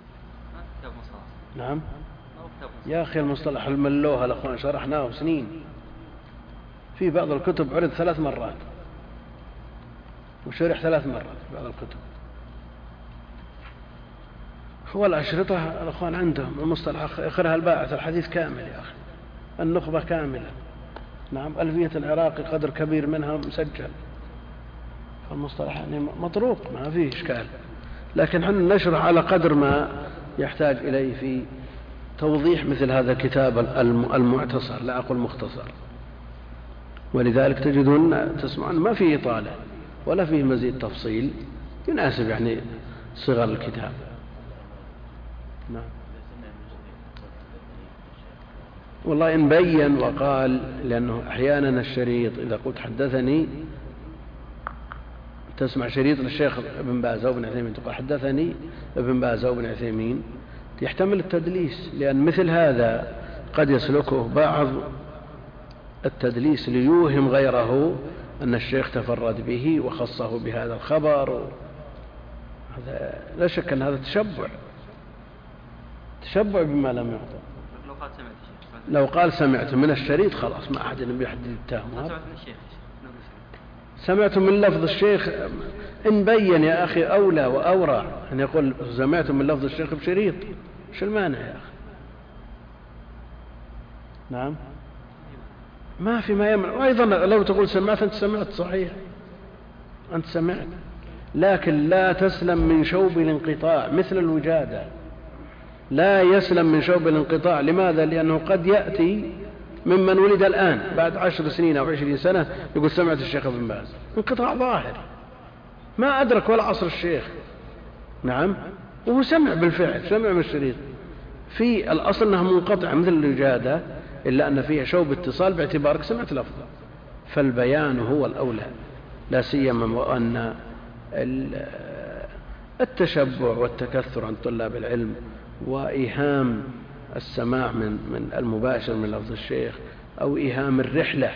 نعم يا أخي المصطلح الملوها الأخوان شرحناه سنين، في بعض الكتب عرض 3 مرات وشرح 3 مرات في بعض الكتب. هو الأشرطة الأخوان عندهم المصطلح اخرها الباعث الحديث كامل يا أخي، النخبة كاملة. نعم ألفية العراقي قدر كبير منها مسجل. فالمصطلح يعني مطروق ما فيه إشكال، لكن حنا نشرح على قدر ما يحتاج إليه في توضيح مثل هذا الكتاب المعتصر، لا أقول مختصر. ولذلك تجدون تسمعون ما فيه إطالة ولا فيه مزيد تفصيل، يناسب يعني صغر الكتاب. نعم. والله إن بين وقال، لأنه أحيانا الشريط إذا قلت حدثني تسمع شريط للشيخ ابن باز أو ابن عثيمين تقول حدثني ابن باز أو ابن عثيمين، يحتمل التدليس، لأن مثل هذا قد يسلكه بعض التدليس ليوهم غيره أن الشيخ تفرد به وخصه بهذا الخبر. هذا لا شك أن هذا تشبع بما لم يعطى. لو قال سمعت من الشريط خلاص ما أحد يحدد التهم. سمعت من لفظ الشيخ إن بين يا أخي أولى وأورع أن يقول سمعت من لفظ الشيخ بشريط، شو المانع يا أخي؟ نعم ما في ما يمنع. وأيضا لو تقول سمعت أنت سمعت صحيح، أنت سمعت، لكن لا تسلم من شوب الانقطاع مثل الوجادة. لا يسلم من شوب الانقطاع. لماذا؟ لأنه قد يأتي ممن ولد الآن بعد 10 سنين أو 20 سنة يقول سمعت الشيخ ابن باز، انقطاع ظاهر ما أدرك ولا عصر الشيخ. نعم وهو سمع بالفعل، سمع من الشريط. في الأصل أنها منقطعة مثل الوجادة، إلا أن فيها شوب اتصال باعتبارك سمعت لفظا، فالبيان هو الأولى، لا سيما وأن التشبع والتكثر عن طلاب العلم وإيهام السماع من المباشر من لفظ الشيخ أو إيهام الرحلة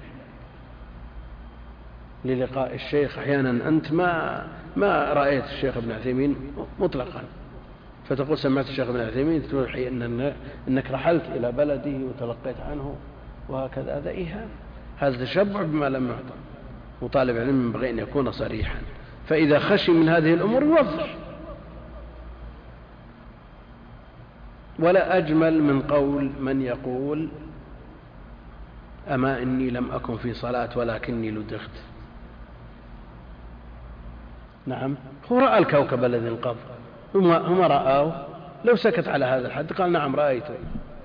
للقاء الشيخ. أحيانا أنت ما رأيت الشيخ ابن عثيمين مطلقا، فتقول سمعت الشيخ ابن عثيمين توحي أنك رحلت إلى بلده وتلقيت عنه، وهكذا. هذا إيهام، هذا تشبع بما لم يعطى. وطالب علم ينبغي أن يكون صريحا، فإذا خشي من هذه الأمور يوضح. ولا أجمل من قول من يقول أما إني لم أكن في صلاة ولكني لدغت. نعم هو رأى الكوكب الذي انقض، هم رأوه. لو سكت على هذا الحد قال نعم رأيته،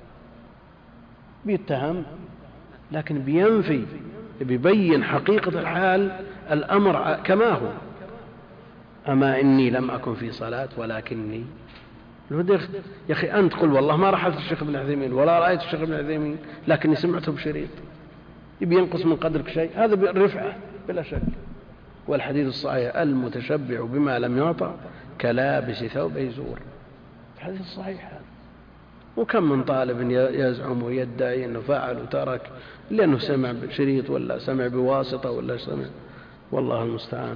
بيتهم، لكن بينفي، بيبين حقيقة الحال، الأمر كما هو. أما إني لم أكن في صلاة ولكني لدغت. يا أخي أنت قل والله ما رحلت الشيخ ابن عثيمين ولا رأيت الشيخ ابن عثيمين، لكني سمعته بشريط، يبي ينقص من قدرك شيء؟ هذا بالرفعة بلا شك. والحديث الصحيح المتشبع بما لم يعطى كلابس ثوب زور، الحديث الصحيح هذا. وكم من طالب يزعم ويدعي أنه فعل وترك لأنه سمع بشريط ولا سمع بواسطة ولا سمع، والله المستعان.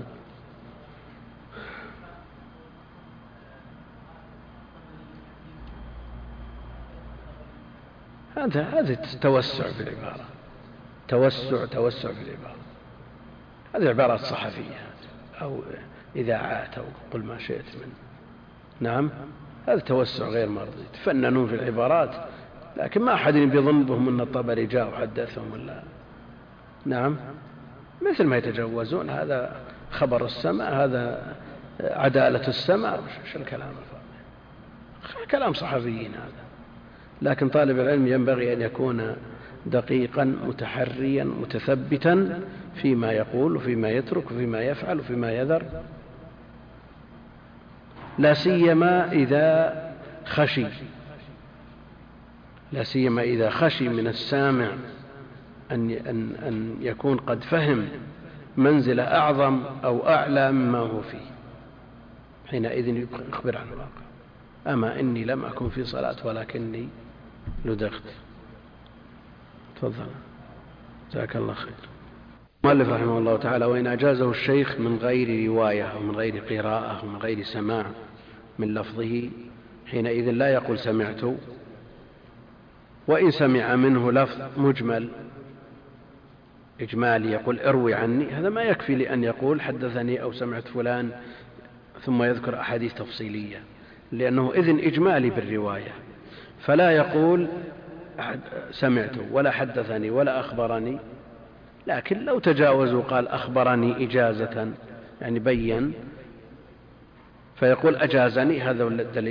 هذا توسع في العبارة، توسع في العبارة. هذه عبارات صحفية أو إذاعات أو قل ما شئت منه. نعم هذا توسع غير مرضي، تفننون في العبارات، لكن ما أحد يظن بهم أن الطبري جاء وحدثهم ولا. نعم مثل ما يتجوزون، هذا خبر السماء، هذا عدالة السماء، شو الكلام الفاضي؟ كلام صحفيين هذا. لكن طالب العلم ينبغي أن يكون دقيقا متحريا متثبتا فيما يقول وفيما يترك وفيما يفعل وفيما يذر، لا سيما إذا خشي من السامع أن يكون قد فهم منزلة أعظم أو أعلى مما هو فيه، حينئذ يخبر عن الواقع. أما إني لم أكن في صلاة ولكني لدغت. تفضل، جزاك الله خير. المؤلف رحمه الله تعالى: وإن أجازه الشيخ من غير رواية أو من غير قراءة أو من غير سماع من لفظه، حينئذ لا يقول سمعت. وإن سمع منه لفظ مجمل إجمالي يقول اروي عني، هذا ما يكفي لأن يقول حدثني أو سمعت فلان ثم يذكر أحاديث تفصيلية، لأنه إذن إجمالي بالرواية، فلا يقول سمعت ولا حدثني ولا أخبرني. لكن لو تجاوزوا قال أخبرني إجازة يعني بين، فيقول أجازني، هذا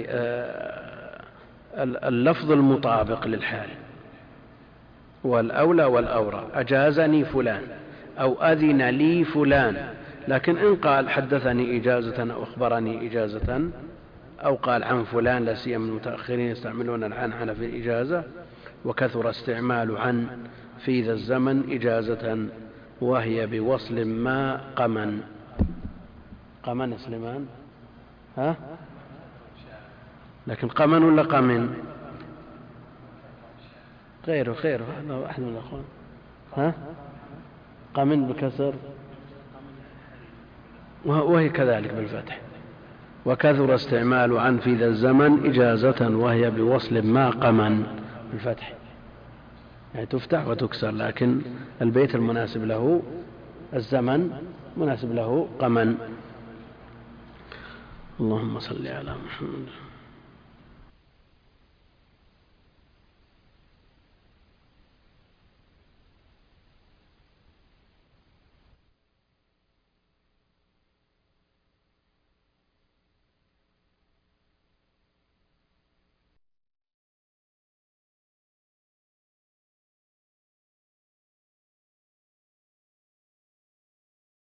اللفظ المطابق للحال، والأولى والأورى أجازني فلان أو أذن لي فلان. لكن إن قال حدثني إجازة أو أخبرني إجازة أو قال عن فلان، لا سيما المتأخرين يستعملون العنعنة في الإجازة، وكثر استعمال عن في ذا الزمن إجازة وهي بوصل ما قمن. قمن سليمان، ها؟ لكن قمن ولا قمن؟ غيره هذا أحد من الأخوان. ها؟ قمن بكسر، وهي كذلك بالفتح. وكثر استعمال عن في ذا الزمن إجازة وهي بوصل ما قمن بالفتح، يعني تفتح وتكسر، لكن البيت المناسب له الزمن مناسب له قمن. اللهم صل على محمد.